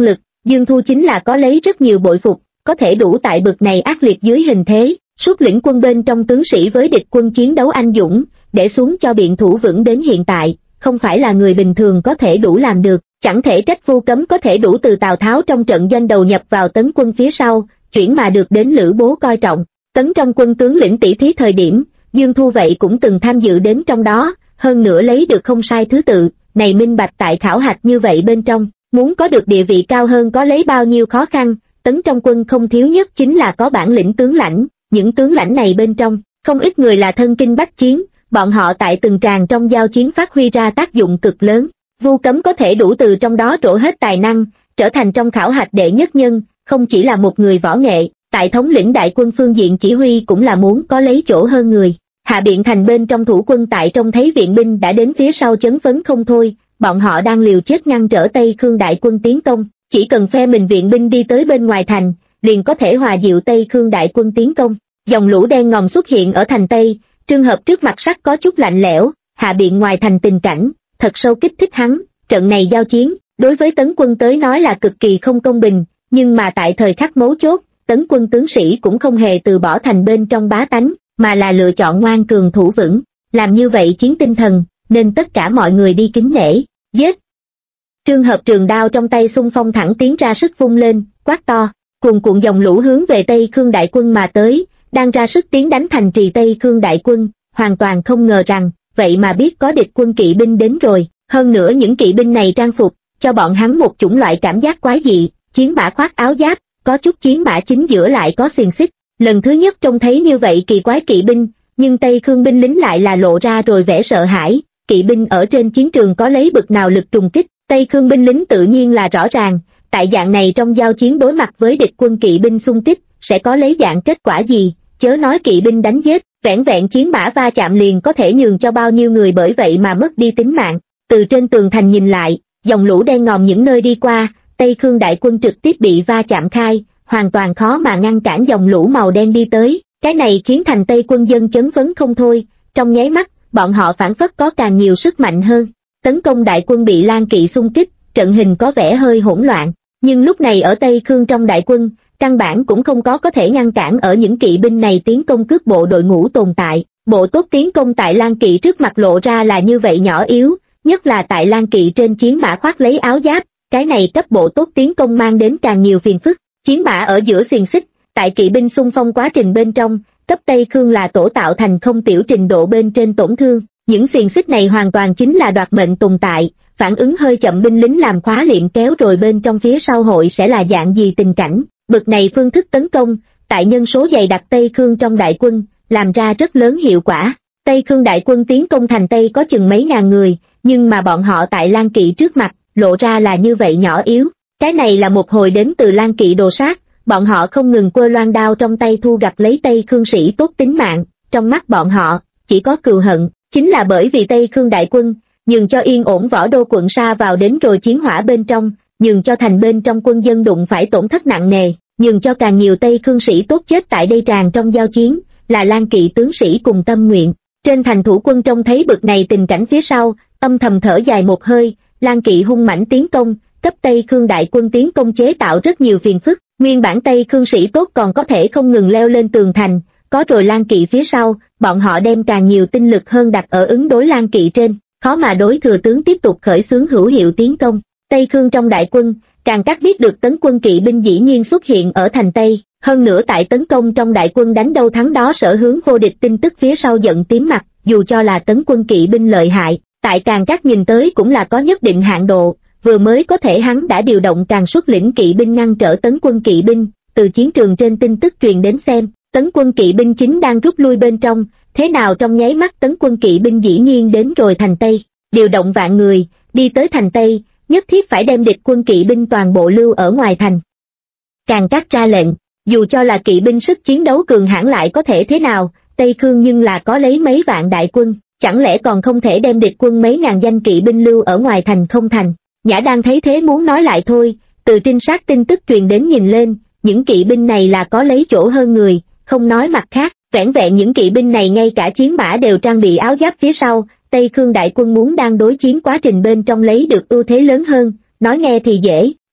Dương Thu chính là có lấy rất nhiều bội phục, có thể đủ tại bực này ác liệt dưới hình thế, suốt lĩnh quân bên trong tướng sĩ với địch quân chiến đấu anh dũng, để xuống cho biện thủ vững đến hiện tại, không phải là người bình thường có thể đủ làm được, chẳng thể trách Vu Cấm có thể đủ từ Tào Tháo trong trận doanh đầu nhập vào tấn quân phía sau, chuyển mà được đến Lữ Bố coi trọng. Tấn trong quân tướng lĩnh tỷ thí thời điểm, Dương Thu vậy cũng từng tham dự đến trong đó, hơn nữa lấy được không sai thứ tự, này minh bạch tại khảo hạch như vậy bên trong, muốn có được địa vị cao hơn có lấy bao nhiêu khó khăn. Tấn trong quân không thiếu nhất chính là có bản lĩnh tướng lãnh, những tướng lãnh này bên trong, không ít người là thân kinh bách chiến, bọn họ tại từng tràng trong giao chiến phát huy ra tác dụng cực lớn. Vu Cấm có thể đủ từ trong đó trổ hết tài năng, trở thành trong khảo hạch đệ nhất nhân, không chỉ là một người võ nghệ, tại thống lĩnh đại quân phương diện chỉ huy cũng là muốn có lấy chỗ hơn người. Hạ Biện Thành bên trong thủ quân tại trông thấy viện binh đã đến phía sau chấn phấn không thôi, bọn họ đang liều chết ngăn trở Tây Khương đại quân tiến công, chỉ cần phe mình viện binh đi tới bên ngoài thành, liền có thể hòa dịu Tây Khương đại quân tiến công. Dòng lũ đen ngòm xuất hiện ở thành Tây, trường hợp trước mặt sắc có chút lạnh lẽo, Hạ Biện ngoài thành tình cảnh, thật sâu kích thích hắn, trận này giao chiến, đối với tấn quân tới nói là cực kỳ không công bình, nhưng mà tại thời khắc mấu chốt, tấn quân tướng sĩ cũng không hề từ bỏ thành bên trong bá tánh, mà là lựa chọn ngoan cường thủ vững, làm như vậy chiến tinh thần, nên tất cả mọi người đi kính nể, giết. Trường hợp trường đao trong tay xung phong thẳng tiến ra sức vung lên, quát to, cuồn cuộn dòng lũ hướng về Tây Khương đại quân mà tới, đang ra sức tiến đánh thành trì Tây Khương đại quân, hoàn toàn không ngờ rằng, vậy mà biết có địch quân kỵ binh đến rồi, hơn nữa những kỵ binh này trang phục, cho bọn hắn một chủng loại cảm giác quái dị, chiến mã khoác áo giáp, có chút chiến mã chính giữa lại có xiềng xích, lần thứ nhất trông thấy như vậy kỳ quái kỵ binh, nhưng Tây Khương binh lính lại là lộ ra rồi vẻ sợ hãi, kỵ binh ở trên chiến trường có lấy bực nào lực trùng kích, Tây Khương binh lính tự nhiên là rõ ràng, tại dạng này trong giao chiến đối mặt với địch quân kỵ binh xung kích, sẽ có lấy dạng kết quả gì, chớ nói kỵ binh đánh giết, vẻn vẹn chiến mã va chạm liền có thể nhường cho bao nhiêu người bởi vậy mà mất đi tính mạng. Từ trên tường thành nhìn lại, dòng lũ đen ngòm những nơi đi qua, Tây Khương đại quân trực tiếp bị va chạm khai, hoàn toàn khó mà ngăn cản dòng lũ màu đen đi tới, cái này khiến thành Tây quân dân chấn phấn không thôi, trong nháy mắt, bọn họ phản phất có càng nhiều sức mạnh hơn. Tấn công đại quân bị Lan Kỵ xung kích, trận hình có vẻ hơi hỗn loạn, nhưng lúc này ở Tây Khương trong đại quân, căn bản cũng không có thể ngăn cản ở những kỵ binh này tiến công cước bộ đội ngũ tồn tại. Bộ tốt tiến công tại Lan Kỵ trước mặt lộ ra là như vậy nhỏ yếu, nhất là tại Lan Kỵ trên chiến mã khoác lấy áo giáp, cái này cấp bộ tốt tiến công mang đến càng nhiều phiền phức. Chiến mã ở giữa xiềng xích, tại kỵ binh xung phong quá trình bên trong, cấp Tây Khương là tổ tạo thành không tiểu trình độ bên trên tổn thương. Những xiềng xích này hoàn toàn chính là đoạt mệnh tồn tại, phản ứng hơi chậm binh lính làm khóa liệm kéo rồi bên trong phía sau hội sẽ là dạng gì tình cảnh. Bực này phương thức tấn công, tại nhân số dày đặc Tây Khương trong đại quân, làm ra rất lớn hiệu quả. Tây Khương đại quân tiến công thành Tây có chừng mấy ngàn người, nhưng mà bọn họ tại Lan Kỵ trước mặt, lộ ra là như vậy nhỏ yếu. Cái này là một hồi đến từ Lan Kỵ đồ sát, bọn họ không ngừng quơ loan đao trong tay thu gặt lấy Tây Khương sĩ tốt tính mạng, trong mắt bọn họ, chỉ có cừu hận, chính là bởi vì Tây Khương đại quân, nhường cho yên ổn Võ Đô quận sa vào đến rồi chiến hỏa bên trong, nhường cho thành bên trong quân dân đụng phải tổn thất nặng nề, nhường cho càng nhiều Tây Khương sĩ tốt chết tại đây tràn trong giao chiến, là Lan Kỵ tướng sĩ cùng tâm nguyện. Trên thành thủ quân trông thấy bực này tình cảnh phía sau, âm thầm thở dài một hơi, Lan Kỵ hung mãnh tiến công, cấp Tây Khương đại quân tiến công chế tạo rất nhiều phiền phức, nguyên bản Tây Khương sĩ tốt còn có thể không ngừng leo lên tường thành, có rồi Lan Kỵ phía sau, bọn họ đem càng nhiều tinh lực hơn đặt ở ứng đối Lan Kỵ trên, khó mà đối thừa tướng tiếp tục khởi xướng hữu hiệu tiến công. Tây Khương trong đại quân, càng các biết được tấn quân kỵ binh dĩ nhiên xuất hiện ở thành Tây, hơn nữa tại tấn công trong đại quân đánh đâu thắng đó sở hướng vô địch tin tức phía sau giận tím mặt, dù cho là tấn quân kỵ binh lợi hại, tại càng các nhìn tới cũng là có nhất định hạn độ, vừa mới có thể hắn đã điều động càng xuất lĩnh kỵ binh ngăn trở tấn quân kỵ binh, từ chiến trường trên tin tức truyền đến xem, tấn quân kỵ binh chính đang rút lui bên trong, thế nào trong nháy mắt tấn quân kỵ binh dĩ nhiên đến rồi thành Tây, điều động vạn người, đi tới thành Tây, nhất thiết phải đem địch quân kỵ binh toàn bộ lưu ở ngoài thành. Càng các ra lệnh, dù cho là kỵ binh sức chiến đấu cường hãn lại có thể thế nào, Tây Khương nhưng là có lấy mấy vạn đại quân, chẳng lẽ còn không thể đem địch quân mấy ngàn danh kỵ binh lưu ở ngoài thành không thành. Nhã đang thấy thế muốn nói lại thôi, từ trinh sát tin tức truyền đến nhìn lên, những kỵ binh này là có lấy chỗ hơn người, không nói mặt khác, vẻn vẹn những kỵ binh này ngay cả chiến mã đều trang bị áo giáp phía sau, Tây Khương đại quân muốn đang đối chiến quá trình bên trong lấy được ưu thế lớn hơn, nói nghe thì dễ,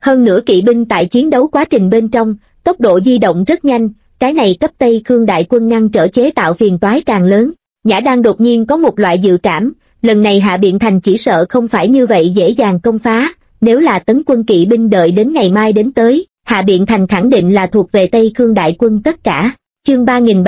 Hơn nữa kỵ binh tại chiến đấu quá trình bên trong, tốc độ di động rất nhanh, cái này cấp Tây Khương đại quân ngăn trở chế tạo phiền toái càng lớn. Nhã Đan đột nhiên có một loại dự cảm, lần này Hạ Biện Thành chỉ sợ không phải như vậy dễ dàng công phá, nếu là tấn quân kỵ binh đợi đến ngày mai đến tới, Hạ Biện Thành khẳng định là thuộc về Tây Khương đại quân tất cả. Chương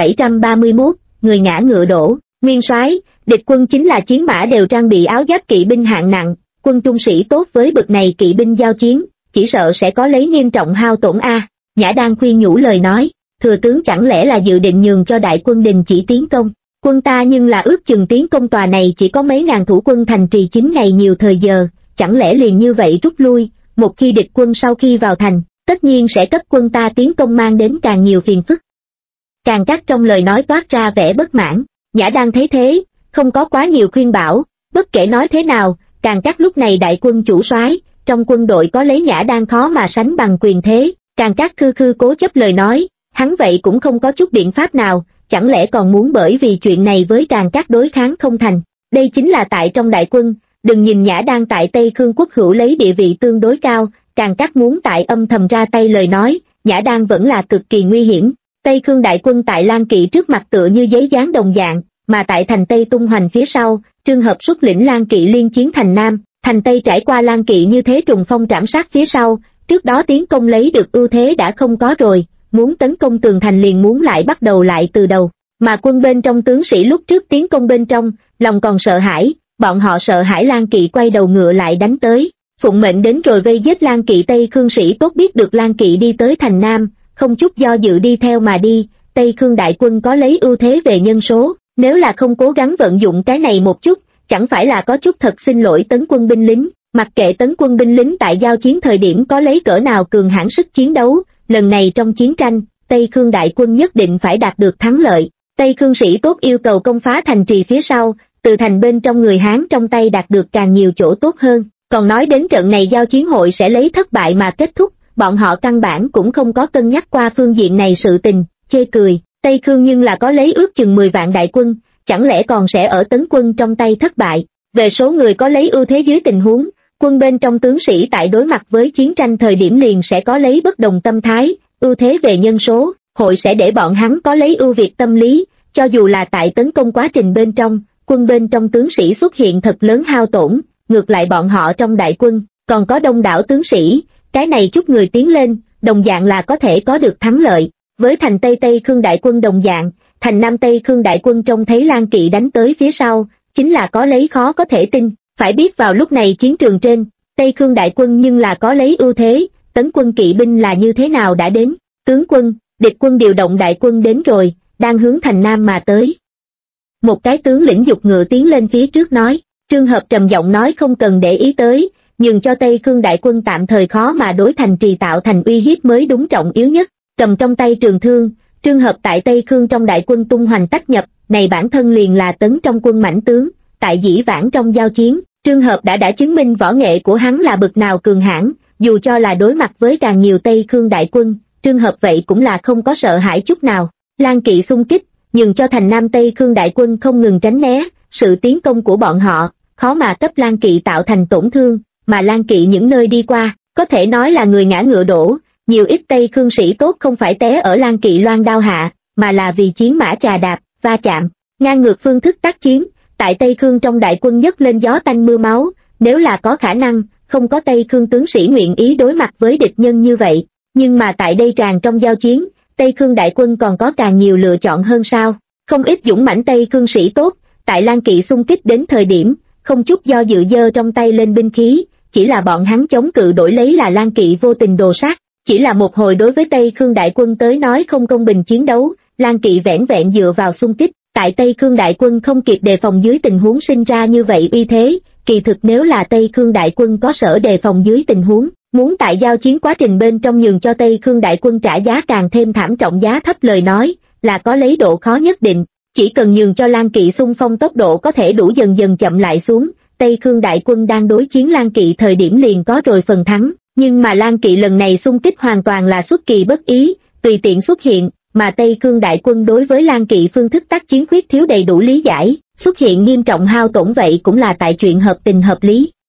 3731, người ngã ngựa đổ. Nguyên soái, địch quân chính là chiến mã đều trang bị áo giáp kỵ binh hạng nặng, quân trung sĩ tốt với bậc này kỵ binh giao chiến, chỉ sợ sẽ có lấy nghiêm trọng hao tổn a. Nhã Đan khuyên nhủ lời nói, thừa tướng chẳng lẽ là dự định nhường cho đại quân đình chỉ tiến công? Quân ta nhưng là ước chừng tiến công tòa này chỉ có mấy ngàn thủ quân thành trì 9 ngày nhiều thời giờ, chẳng lẽ liền như vậy rút lui? Một khi địch quân sau khi vào thành, tất nhiên sẽ cấp quân ta tiến công mang đến càng nhiều phiền phức. Càng Cát trong lời nói toát ra vẻ bất mãn. Nhã Đan thấy thế, không có quá nhiều khuyên bảo, bất kể nói thế nào, Càng Cát lúc này đại quân chủ soái, trong quân đội có lấy Nhã Đan khó mà sánh bằng quyền thế. Càng Cát khư cố chấp lời nói, hắn vậy cũng không có chút biện pháp nào, chẳng lẽ còn muốn bởi vì chuyện này với Càng Cát đối kháng không thành. Đây chính là tại trong đại quân, đừng nhìn Nhã Đan tại Tây Khương quốc hữu lấy địa vị tương đối cao, Càng Cát muốn tại âm thầm ra tay lời nói, Nhã Đan vẫn là cực kỳ nguy hiểm. Tây Khương đại quân tại Lan Kỵ trước mặt tựa như giấy dán đồng dạng, mà tại thành Tây tung hoành phía sau, Trương Hợp xuất lĩnh Lan Kỵ liên chiến thành Nam, thành Tây trải qua Lan Kỵ như thế trùng phong trảm sát phía sau, trước đó tiến công lấy được ưu thế đã không có rồi, muốn tấn công tường thành liền muốn lại bắt đầu lại từ đầu, mà quân bên trong tướng sĩ lúc trước tiến công bên trong, lòng còn sợ hãi, bọn họ sợ hãi Lan Kỵ quay đầu ngựa lại đánh tới, phụng mệnh đến rồi vây giết Lan Kỵ. Tây Khương sĩ tốt biết được Lan Kỵ đi tới thành Nam, không chút do dự đi theo mà đi. Tây Khương đại quân có lấy ưu thế về nhân số, nếu là không cố gắng vận dụng cái này một chút, chẳng phải là có chút thật xin lỗi tấn quân binh lính. Mặc kệ tấn quân binh lính tại giao chiến thời điểm có lấy cỡ nào cường hãn sức chiến đấu, lần này trong chiến tranh, Tây Khương đại quân nhất định phải đạt được thắng lợi. Tây Khương sĩ tốt yêu cầu công phá thành trì phía sau, từ thành bên trong người Hán trong tay đạt được càng nhiều chỗ tốt hơn. Còn nói đến trận này giao chiến hội sẽ lấy thất bại mà kết thúc, bọn họ căn bản cũng không có cân nhắc qua phương diện này sự tình, chê cười. Tây Khương nhưng là có lấy ước chừng 10 vạn đại quân, chẳng lẽ còn sẽ ở tấn quân trong tay thất bại. Về số người có lấy ưu thế dưới tình huống, quân bên trong tướng sĩ tại đối mặt với chiến tranh thời điểm liền sẽ có lấy bất đồng tâm thái, ưu thế về nhân số, hội sẽ để bọn hắn có lấy ưu việt tâm lý, cho dù là tại tấn công quá trình bên trong, quân bên trong tướng sĩ xuất hiện thật lớn hao tổn, ngược lại bọn họ trong đại quân, còn có đông đảo tướng sĩ, cái này chút người tiến lên, đồng dạng là có thể có được thắng lợi. Với thành Tây Khương đại quân đồng dạng, thành Nam Tây Khương đại quân trông thấy Lan Kỵ đánh tới phía sau, chính là có lấy khó có thể tin. Phải biết vào lúc này chiến trường trên, Tây Khương đại quân nhưng là có lấy ưu thế, tấn quân kỵ binh là như thế nào đã đến. Tướng quân, địch quân điều động đại quân đến rồi, đang hướng thành Nam mà tới. Một cái tướng lĩnh giục ngựa tiến lên phía trước nói, Trương Hợp trầm giọng nói không cần để ý tới, nhường cho Tây Khương đại quân tạm thời khó mà đối thành trì tạo thành uy hiếp mới đúng trọng yếu nhất. Cầm trong tay trường thương, Trương Hợp tại Tây Khương trong đại quân tung hoành tách nhập, này bản thân liền là tấn trong quân mãnh tướng, tại dĩ vãng trong giao chiến, Trương Hợp đã chứng minh võ nghệ của hắn là bậc nào cường hãn, dù cho là đối mặt với càng nhiều Tây Khương đại quân, Trương Hợp vậy cũng là không có sợ hãi chút nào. Lan Kỵ xung kích, nhưng cho thành Nam Tây Khương đại quân không ngừng tránh né, sự tiến công của bọn họ, khó mà cấp Lan Kỵ tạo thành tổn thương, mà Lan Kỵ những nơi đi qua, có thể nói là người ngã ngựa đổ, nhiều ít Tây Khương sĩ tốt không phải té ở Lan Kỵ loan đao hạ, mà là vì chiến mã chà đạp, va chạm, ngang ngược phương thức tác chiến, tại Tây Khương trong đại quân nhấc lên gió tanh mưa máu, nếu là có khả năng, không có Tây Khương tướng sĩ nguyện ý đối mặt với địch nhân như vậy, nhưng mà tại đây tràn trong giao chiến, Tây Khương đại quân còn có càng nhiều lựa chọn hơn sao, không ít dũng mãnh Tây Khương sĩ tốt, tại Lan Kỵ xung kích đến thời điểm, không chút do dự giơ trong tay lên binh khí, chỉ là bọn hắn chống cự đổi lấy là Lan Kỵ vô tình đồ sát, chỉ là một hồi đối với Tây Khương đại quân tới nói không công bình chiến đấu, Lan Kỵ vẻn vẹn dựa vào xung kích, tại Tây Khương đại quân không kịp đề phòng dưới tình huống sinh ra như vậy uy thế, kỳ thực nếu là Tây Khương đại quân có sở đề phòng dưới tình huống, muốn tại giao chiến quá trình bên trong nhường cho Tây Khương đại quân trả giá càng thêm thảm trọng giá thấp lời nói, là có lấy độ khó nhất định, chỉ cần nhường cho Lan Kỵ xung phong tốc độ có thể đủ dần dần chậm lại xuống, Tây Khương đại quân đang đối chiến Lan Kỵ thời điểm liền có rồi phần thắng, nhưng mà Lan Kỵ lần này xung kích hoàn toàn là xuất kỳ bất ý, tùy tiện xuất hiện, mà Tây Khương đại quân đối với Lan Kỵ phương thức tác chiến khuyết thiếu đầy đủ lý giải, xuất hiện nghiêm trọng hao tổn vậy cũng là tại chuyện hợp tình hợp lý.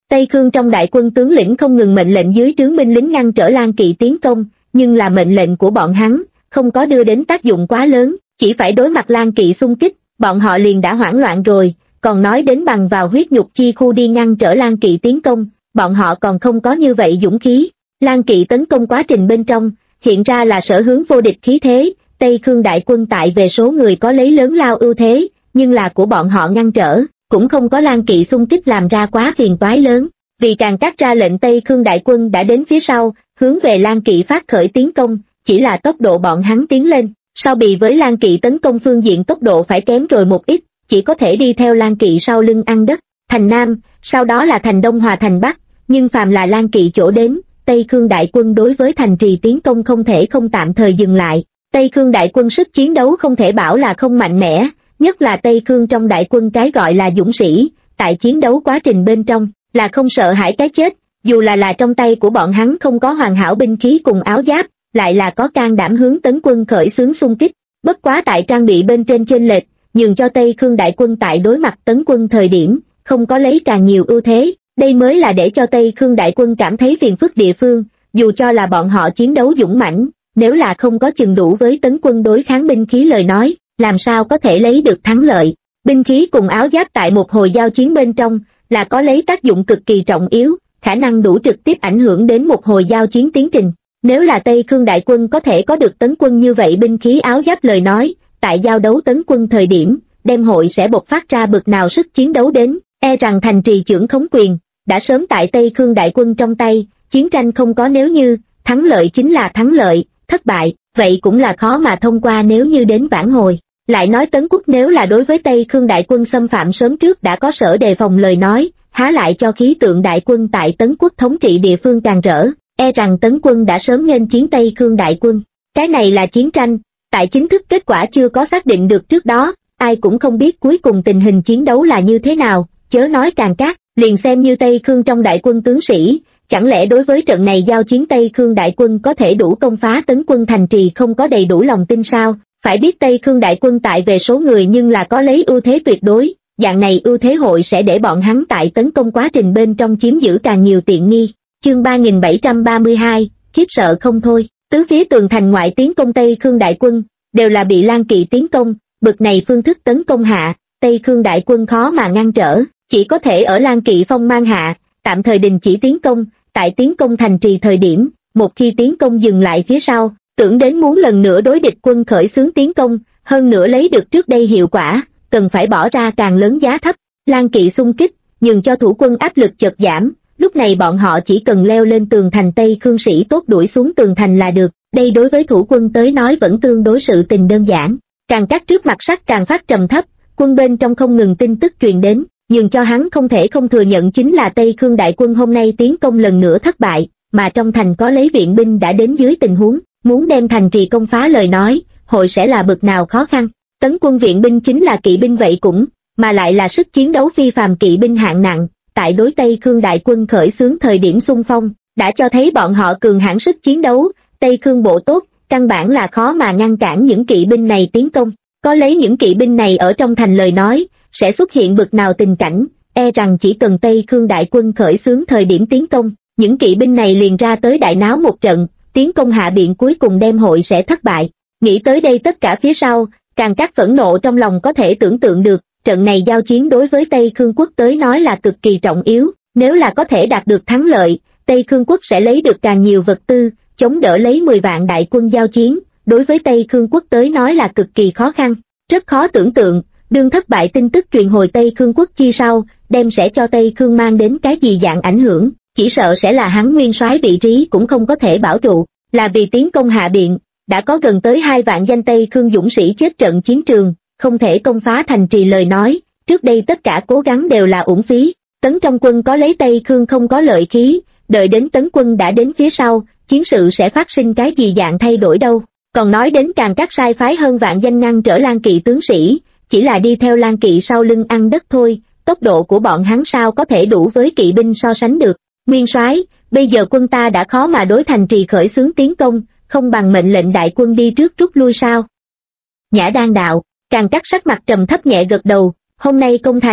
Tây Khương trong đại quân tướng lĩnh không ngừng mệnh lệnh dưới trướng binh lính ngăn trở Lan Kỵ tiến công, nhưng là mệnh lệnh của bọn hắn, không có đưa đến tác dụng quá lớn, chỉ phải đối mặt Lan Kỵ xung kích, bọn họ liền đã hoảng loạn rồi, còn nói đến bằng vào huyết nhục chi khu đi ngăn trở Lan Kỵ tiến công, bọn họ còn không có như vậy dũng khí. Lan Kỵ tấn công quá trình bên trong, hiện ra là sở hướng vô địch khí thế, Tây Khương đại quân tại về số người có lấy lớn lao ưu thế, nhưng là của bọn họ ngăn trở, cũng không có Lan Kỵ xung kích làm ra quá phiền toái lớn. Vì càng cắt ra lệnh Tây Khương đại quân đã đến phía sau, hướng về Lan Kỵ phát khởi tiến công, chỉ là tốc độ bọn hắn tiến lên, so bì với Lan Kỵ tấn công phương diện tốc độ phải kém rồi một ít, chỉ có thể đi theo Lan Kỵ sau lưng ăn đất, thành Nam, sau đó là thành Đông hòa thành Bắc, nhưng phàm là Lan Kỵ chỗ đến, Tây Khương đại quân đối với thành trì tiến công không thể không tạm thời dừng lại. Tây Khương đại quân sức chiến đấu không thể bảo là không mạnh mẽ, nhất là Tây Khương trong đại quân cái gọi là dũng sĩ, tại chiến đấu quá trình bên trong, là không sợ hãi cái chết, dù là trong tay của bọn hắn không có hoàn hảo binh khí cùng áo giáp, lại là có can đảm hướng tấn quân khởi xướng xung kích, bất quá tại trang bị bên trên chênh lệch, nhường cho Tây Khương đại quân tại đối mặt tấn quân thời điểm, không có lấy càng nhiều ưu thế, đây mới là để cho Tây Khương đại quân cảm thấy phiền phức địa phương, dù cho là bọn họ chiến đấu dũng mãnh, nếu là không có chừng đủ với tấn quân đối kháng binh khí lời nói, làm sao có thể lấy được thắng lợi. Binh khí cùng áo giáp tại một hồi giao chiến bên trong, là có lấy tác dụng cực kỳ trọng yếu, khả năng đủ trực tiếp ảnh hưởng đến một hồi giao chiến tiến trình. Nếu là Tây Khương đại quân có thể có được tấn quân như vậy binh khí áo giáp lời nói, tại giao đấu tấn quân thời điểm, đem hội sẽ bộc phát ra bực nào sức chiến đấu đến, e rằng thành trì trưởng khống quyền, đã sớm tại Tây Khương đại quân trong tay, chiến tranh không có nếu như, thắng lợi chính là thắng lợi, thất bại, vậy cũng là khó mà thông qua nếu như đến vãn hồi. Lại nói Tấn quốc nếu là đối với Tây Khương đại quân xâm phạm sớm trước đã có sở đề phòng lời nói, há lại cho khí tượng đại quân tại Tấn quốc thống trị địa phương càng rỡ, e rằng Tấn quân đã sớm nghênh chiến Tây Khương đại quân. Cái này là chiến tranh, tại chính thức kết quả chưa có xác định được trước đó, ai cũng không biết cuối cùng tình hình chiến đấu là như thế nào, chớ nói càng cát, liền xem như Tây Khương trong đại quân tướng sĩ, chẳng lẽ đối với trận này giao chiến Tây Khương đại quân có thể đủ công phá Tấn quân thành trì không có đầy đủ lòng tin sao? Phải biết Tây Khương đại quân tại về số người nhưng là có lấy ưu thế tuyệt đối, dạng này ưu thế hội sẽ để bọn hắn tại tấn công quá trình bên trong chiếm giữ càng nhiều tiện nghi. Chương 3732, khiếp sợ không thôi, tứ phía tường thành ngoại tiến công Tây Khương đại quân, đều là bị Lan Kỵ tiến công, bực này phương thức tấn công hạ, Tây Khương đại quân khó mà ngăn trở, chỉ có thể ở Lan Kỵ phong mang hạ, tạm thời đình chỉ tiến công, tại tiến công thành trì thời điểm, một khi tiến công dừng lại phía sau, tưởng đến muốn lần nữa đối địch quân khởi xướng tiến công, hơn nữa lấy được trước đây hiệu quả, cần phải bỏ ra càng lớn giá thấp. Lan Kỵ xung kích, nhường cho thủ quân áp lực chợt giảm, lúc này bọn họ chỉ cần leo lên tường thành Tây Khương sĩ tốt đuổi xuống tường thành là được, đây đối với thủ quân tới nói vẫn tương đối sự tình đơn giản. Càng cắt trước mặt sắc càng phát trầm thấp, quân bên trong không ngừng tin tức truyền đến, nhường cho hắn không thể không thừa nhận chính là Tây Khương đại quân hôm nay tiến công lần nữa thất bại, mà trong thành có lấy viện binh đã đến dưới tình huống, muốn đem thành trì công phá lời nói, hội sẽ là bực nào khó khăn. Tấn quân viện binh chính là kỵ binh vậy cũng, mà lại là sức chiến đấu phi phàm kỵ binh hạng nặng, tại đối Tây Khương đại quân khởi xướng thời điểm xung phong, đã cho thấy bọn họ cường hãn sức chiến đấu, Tây Khương bộ tốt, căn bản là khó mà ngăn cản những kỵ binh này tiến công. Có lấy những kỵ binh này ở trong thành lời nói, sẽ xuất hiện bực nào tình cảnh, e rằng chỉ cần Tây Khương đại quân khởi xướng thời điểm tiến công, những kỵ binh này liền ra tới đại náo một trận, tiến công hạ biện cuối cùng đem hội sẽ thất bại. Nghĩ tới đây tất cả phía sau, càng các phẫn nộ trong lòng có thể tưởng tượng được, trận này giao chiến đối với Tây Khương quốc tới nói là cực kỳ trọng yếu, nếu là có thể đạt được thắng lợi, Tây Khương quốc sẽ lấy được càng nhiều vật tư, chống đỡ lấy 10 vạn đại quân giao chiến, đối với Tây Khương quốc tới nói là cực kỳ khó khăn, rất khó tưởng tượng, đương thất bại tin tức truyền hồi Tây Khương quốc chi sau, đem sẽ cho Tây Khương mang đến cái gì dạng ảnh hưởng, chỉ sợ sẽ là hắn nguyên soái vị trí cũng không có thể bảo trụ, là vì tiến công hạ biện, đã có gần tới 2 vạn danh Tây Khương dũng sĩ chết trận chiến trường, không thể công phá thành trì lời nói, trước đây tất cả cố gắng đều là uổng phí, tấn trong quân có lấy Tây Khương không có lợi khí, đợi đến tấn quân đã đến phía sau, chiến sự sẽ phát sinh cái gì dạng thay đổi đâu. Còn nói đến càng các sai phái hơn vạn danh ngăn trở Lan Kỵ tướng sĩ, chỉ là đi theo Lan Kỵ sau lưng ăn đất thôi, tốc độ của bọn hắn sao có thể đủ với kỵ binh so sánh được. Nguyên soái, bây giờ quân ta đã khó mà đối thành trì khởi xướng tiến công, không bằng mệnh lệnh đại quân đi trước rút lui sao? Nhã Đan đạo, càng cắt sắc mặt trầm thấp nhẹ gật đầu, hôm nay công thành,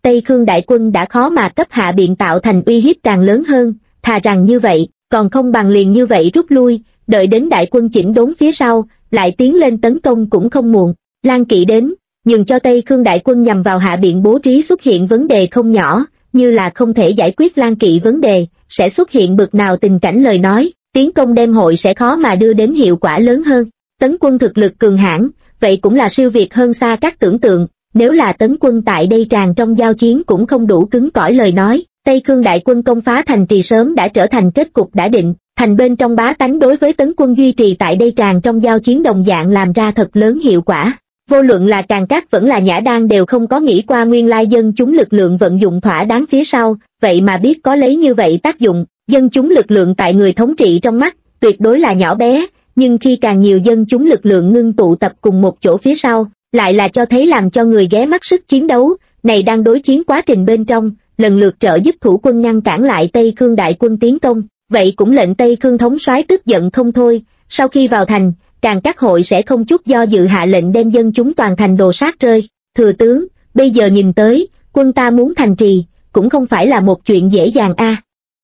Tây Khương đại quân đã khó mà cấp hạ biện tạo thành uy hiếp càng lớn hơn, thà rằng như vậy, còn không bằng liền như vậy rút lui, đợi đến đại quân chỉnh đốn phía sau, lại tiến lên tấn công cũng không muộn. Lan Kỵ đến, nhưng cho Tây Khương đại quân nhằm vào hạ biện bố trí xuất hiện vấn đề không nhỏ, như là không thể giải quyết Lan Kỵ vấn đề, sẽ xuất hiện bực nào tình cảnh lời nói, tiến công đêm hội sẽ khó mà đưa đến hiệu quả lớn hơn. Tấn quân thực lực cường hãn, vậy cũng là siêu việt hơn xa các tưởng tượng, nếu là tấn quân tại đây tràn trong giao chiến cũng không đủ cứng cỏi lời nói, Tây Khương đại quân công phá thành trì sớm đã trở thành kết cục đã định, thành bên trong bá tánh đối với tấn quân duy trì tại đây tràn trong giao chiến đồng dạng làm ra thật lớn hiệu quả. Vô luận là Càn Cát vẫn là Nhã Đan đều không có nghĩ qua nguyên lai dân chúng lực lượng vận dụng thỏa đáng phía sau, vậy mà biết có lấy như vậy tác dụng, dân chúng lực lượng tại người thống trị trong mắt, tuyệt đối là nhỏ bé, nhưng khi càng nhiều dân chúng lực lượng ngưng tụ tập cùng một chỗ phía sau, lại là cho thấy làm cho người ghé mắt sức chiến đấu, này đang đối chiến quá trình bên trong, lần lượt trợ giúp thủ quân ngăn cản lại Tây Khương đại quân tiến công, vậy cũng lệnh Tây Khương thống soái tức giận không thôi, sau khi vào thành, Càn Cát hội sẽ không chút do dự hạ lệnh đem dân chúng toàn thành đồ sát rơi. Thừa tướng, bây giờ nhìn tới, quân ta muốn thành trì, cũng không phải là một chuyện dễ dàng a.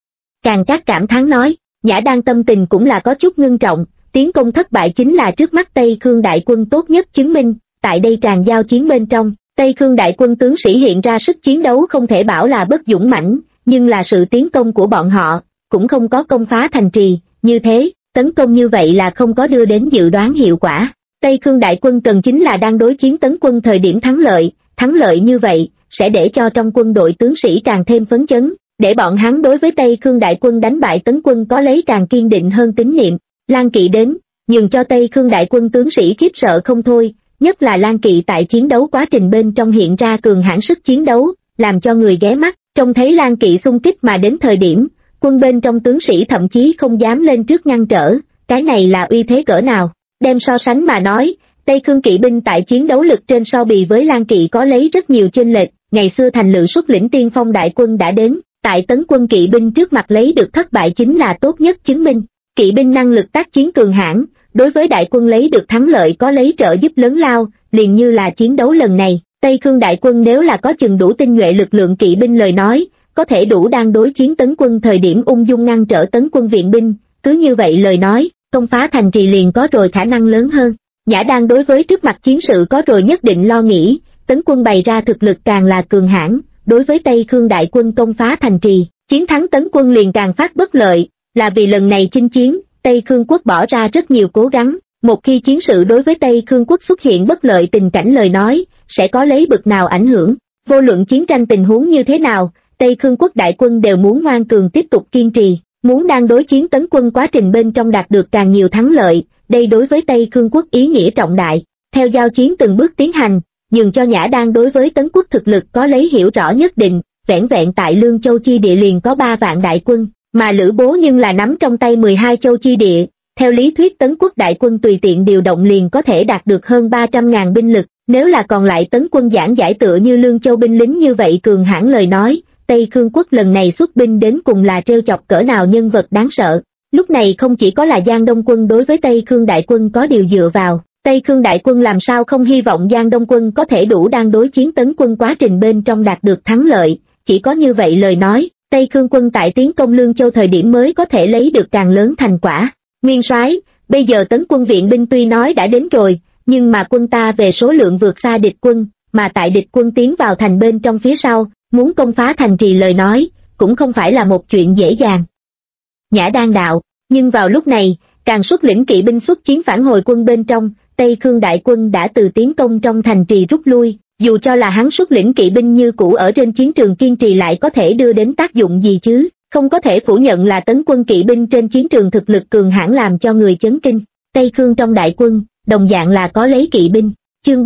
Càn Cát cảm thán nói, Nhã Đan tâm tình cũng là có chút ngưng trọng, tiến công thất bại chính là trước mắt Tây Khương đại quân tốt nhất chứng minh, tại đây tràn giao chiến bên trong, Tây Khương đại quân tướng sĩ hiện ra sức chiến đấu không thể bảo là bất dũng mãnh, nhưng là sự tiến công của bọn họ, cũng không có công phá thành trì, như thế, tấn công như vậy là không có đưa đến dự đoán hiệu quả. Tây Khương đại quân cần chính là đang đối chiến tấn quân thời điểm thắng lợi như vậy, sẽ để cho trong quân đội tướng sĩ càng thêm phấn chấn, để bọn hắn đối với Tây Khương đại quân đánh bại tấn quân có lấy càng kiên định hơn tín niệm. Lan Kỵ đến, nhường cho Tây Khương đại quân tướng sĩ khiếp sợ không thôi, nhất là Lan Kỵ tại chiến đấu quá trình bên trong hiện ra cường hãn sức chiến đấu, làm cho người ghé mắt, trông thấy Lan Kỵ xung kích mà đến thời điểm, quân bên trong tướng sĩ thậm chí không dám lên trước ngăn trở, cái này là uy thế cỡ nào. Đem so sánh mà nói, Tây Khương kỵ binh tại chiến đấu lực trên so bì với Lan Kỵ có lấy rất nhiều chênh lệch, ngày xưa Thành Lự xuất lĩnh tiên phong đại quân đã đến, tại tấn quân kỵ binh trước mặt lấy được thất bại chính là tốt nhất chứng minh. Kỵ binh năng lực tác chiến cường hãn, đối với đại quân lấy được thắng lợi có lấy trợ giúp lớn lao, liền như là chiến đấu lần này, Tây Khương đại quân nếu là có chừng đủ tinh nhuệ lực lượng kỵ binh lời nói, có thể đủ đang đối chiến tấn quân thời điểm ung dung ngăn trở tấn quân viện binh, cứ như vậy lời nói, công phá thành trì liền có rồi khả năng lớn hơn. Nhã Đan đối với trước mặt chiến sự có rồi nhất định lo nghĩ, tấn quân bày ra thực lực càng là cường hãn, đối với Tây Khương đại quân công phá thành trì, chiến thắng tấn quân liền càng phát bất lợi, là vì lần này chinh chiến, Tây Khương quốc bỏ ra rất nhiều cố gắng, một khi chiến sự đối với Tây Khương quốc xuất hiện bất lợi tình cảnh lời nói, sẽ có lấy bực nào ảnh hưởng, vô luận chiến tranh tình huống như thế nào, Tây Khương quốc đại quân đều muốn ngoan cường tiếp tục kiên trì, muốn đang đối chiến tấn quân quá trình bên trong đạt được càng nhiều thắng lợi, đây đối với Tây Khương quốc ý nghĩa trọng đại. Theo giao chiến từng bước tiến hành, nhường cho Nhã Đan đối với tấn quốc thực lực có lấy hiểu rõ nhất định, vẻn vẹn tại Lương Châu chi địa liền có 3 vạn đại quân, mà Lữ Bố nhưng là nắm trong tay 12 châu chi địa, theo lý thuyết tấn quốc đại quân tùy tiện điều động liền có thể đạt được hơn 300.000 binh lực, nếu là còn lại tấn quân giảng giải tựa như Lương Châu binh lính như vậy cường hãn lời nói, Tây Khương quốc lần này xuất binh đến cùng là trêu chọc cỡ nào nhân vật đáng sợ. Lúc này không chỉ có là Giang Đông quân đối với Tây Khương đại quân có điều dựa vào, Tây Khương đại quân làm sao không hy vọng Giang Đông quân có thể đủ đang đối chiến tấn quân quá trình bên trong đạt được thắng lợi, chỉ có như vậy lời nói, Tây Khương quân tại tiến công Lương Châu thời điểm mới có thể lấy được càng lớn thành quả. Nguyên soái, bây giờ tấn quân viện binh tuy nói đã đến rồi, nhưng mà quân ta về số lượng vượt xa địch quân, mà tại địch quân tiến vào thành bên trong phía sau, muốn công phá thành trì lời nói, cũng không phải là một chuyện dễ dàng. Nhã Đan đạo, nhưng vào lúc này, càng xuất lĩnh kỵ binh xuất chiến phản hồi quân bên trong, Tây Khương đại quân đã từ tiến công trong thành trì rút lui, dù cho là hắn xuất lĩnh kỵ binh như cũ ở trên chiến trường kiên trì lại có thể đưa đến tác dụng gì chứ, không có thể phủ nhận là tấn quân kỵ binh trên chiến trường thực lực cường hãn làm cho người chấn kinh. Tây Khương trong đại quân, đồng dạng là có lấy kỵ binh, chương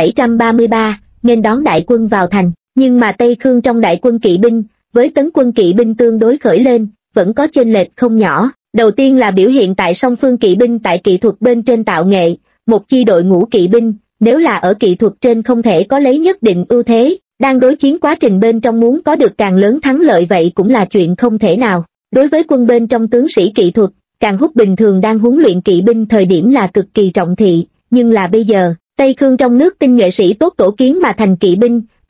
3733, nên đón đại quân vào thành, nhưng mà Tây Khương trong đại quân kỵ binh, với tấn quân kỵ binh tương đối khởi lên, vẫn có chênh lệch không nhỏ. Đầu tiên là biểu hiện tại song phương kỵ binh tại kỹ thuật bên trên tạo nghệ, một chi đội ngũ kỵ binh, nếu là ở kỹ thuật trên không thể có lấy nhất định ưu thế, đang đối chiến quá trình bên trong muốn có được càng lớn thắng lợi vậy cũng là chuyện không thể nào. Đối với quân bên trong tướng sĩ kỹ thuật, Càng Húc bình thường đang huấn luyện kỵ binh thời điểm là cực kỳ trọng thị, nhưng là bây giờ, Tây Khương trong nước tinh nhuệ sĩ tốt tổ kiến mà thành kỵ binh,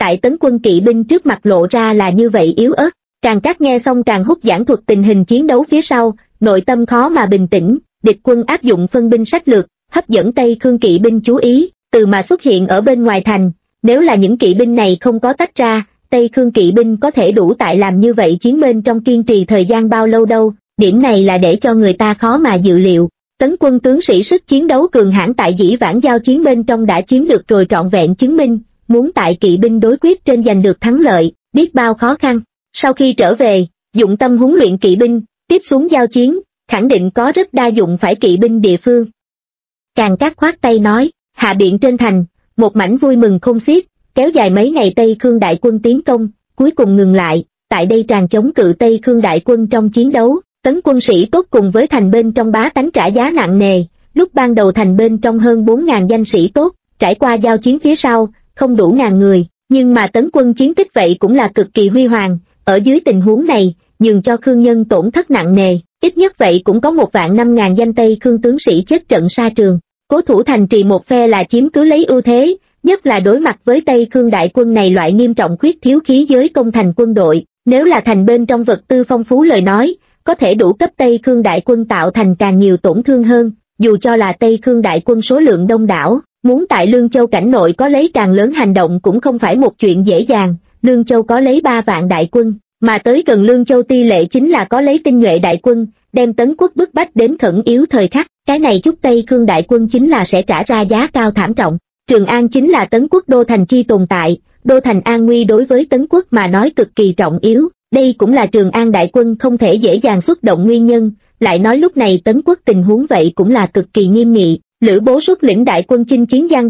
tại Tấn quân kỵ binh trước mặt lộ ra là như vậy yếu ớt. Tràng Cát nghe xong Tràng Húc giảng thuật tình hình chiến đấu phía sau, nội tâm khó mà bình tĩnh. Địch quân áp dụng phân binh sách lược, hấp dẫn Tây Khương kỵ binh chú ý, từ mà xuất hiện ở bên ngoài thành. Nếu là những kỵ binh này không có tách ra, Tây Khương kỵ binh có thể đủ tại làm như vậy chiến bên trong kiên trì thời gian bao lâu đâu, điểm này là để cho người ta khó mà dự liệu. Tấn quân tướng sĩ sức chiến đấu cường hãn tại dĩ vãng giao chiến bên trong đã chiếm được rồi trọn vẹn chứng minh, muốn tại kỵ binh đối quyết trên giành được thắng lợi, biết bao khó khăn. Sau khi trở về, dụng tâm huấn luyện kỵ binh, tiếp xuống giao chiến, khẳng định có rất đa dụng phải kỵ binh địa phương. Tràng Cát khoát tay nói, hạ biện trên thành, một mảnh vui mừng không xiết, kéo dài mấy ngày Tây Khương đại quân tiến công, cuối cùng ngừng lại, tại đây tràng chống cự Tây Khương đại quân trong chiến đấu, Tấn quân sĩ tốt cùng với thành bên trong bá tánh trả giá nặng nề, lúc ban đầu thành bên trong hơn 4.000 danh sĩ tốt, trải qua giao chiến phía sau, không đủ ngàn người, nhưng mà Tấn quân chiến tích vậy cũng là cực kỳ huy hoàng, ở dưới tình huống này, nhường cho Khương nhân tổn thất nặng nề, ít nhất vậy cũng có 1.500.000 danh Tây Khương tướng sĩ chết trận sa trường. Cố thủ thành trì một phe là chiếm cứ lấy ưu thế, nhất là đối mặt với Tây Khương đại quân này loại nghiêm trọng khuyết thiếu khí giới công thành quân đội, nếu là thành bên trong vật tư phong phú lời nói, có thể đủ cấp Tây Khương đại quân tạo thành càng nhiều tổn thương hơn, dù cho là Tây Khương đại quân số lượng đông đảo, muốn tại Lương Châu cảnh nội có lấy càng lớn hành động cũng không phải một chuyện dễ dàng. Lương Châu có lấy 3 vạn đại quân, mà tới gần Lương Châu tỷ lệ chính là có lấy tinh nhuệ đại quân, đem Tấn quốc bức bách đến khẩn yếu thời khắc, cái này chút Tây Khương đại quân chính là sẽ trả ra giá cao thảm trọng. Trường An chính là Tấn quốc đô thành chi tồn tại, đô thành an nguy đối với Tấn quốc mà nói cực kỳ trọng yếu, đây cũng là Trường An đại quân không thể dễ dàng xuất động nguyên nhân, lại nói lúc này Tấn quốc tình huống vậy cũng là cực kỳ nghiêm nghị. Lữ Bố xuất lĩnh đại quân chinh chiến Giang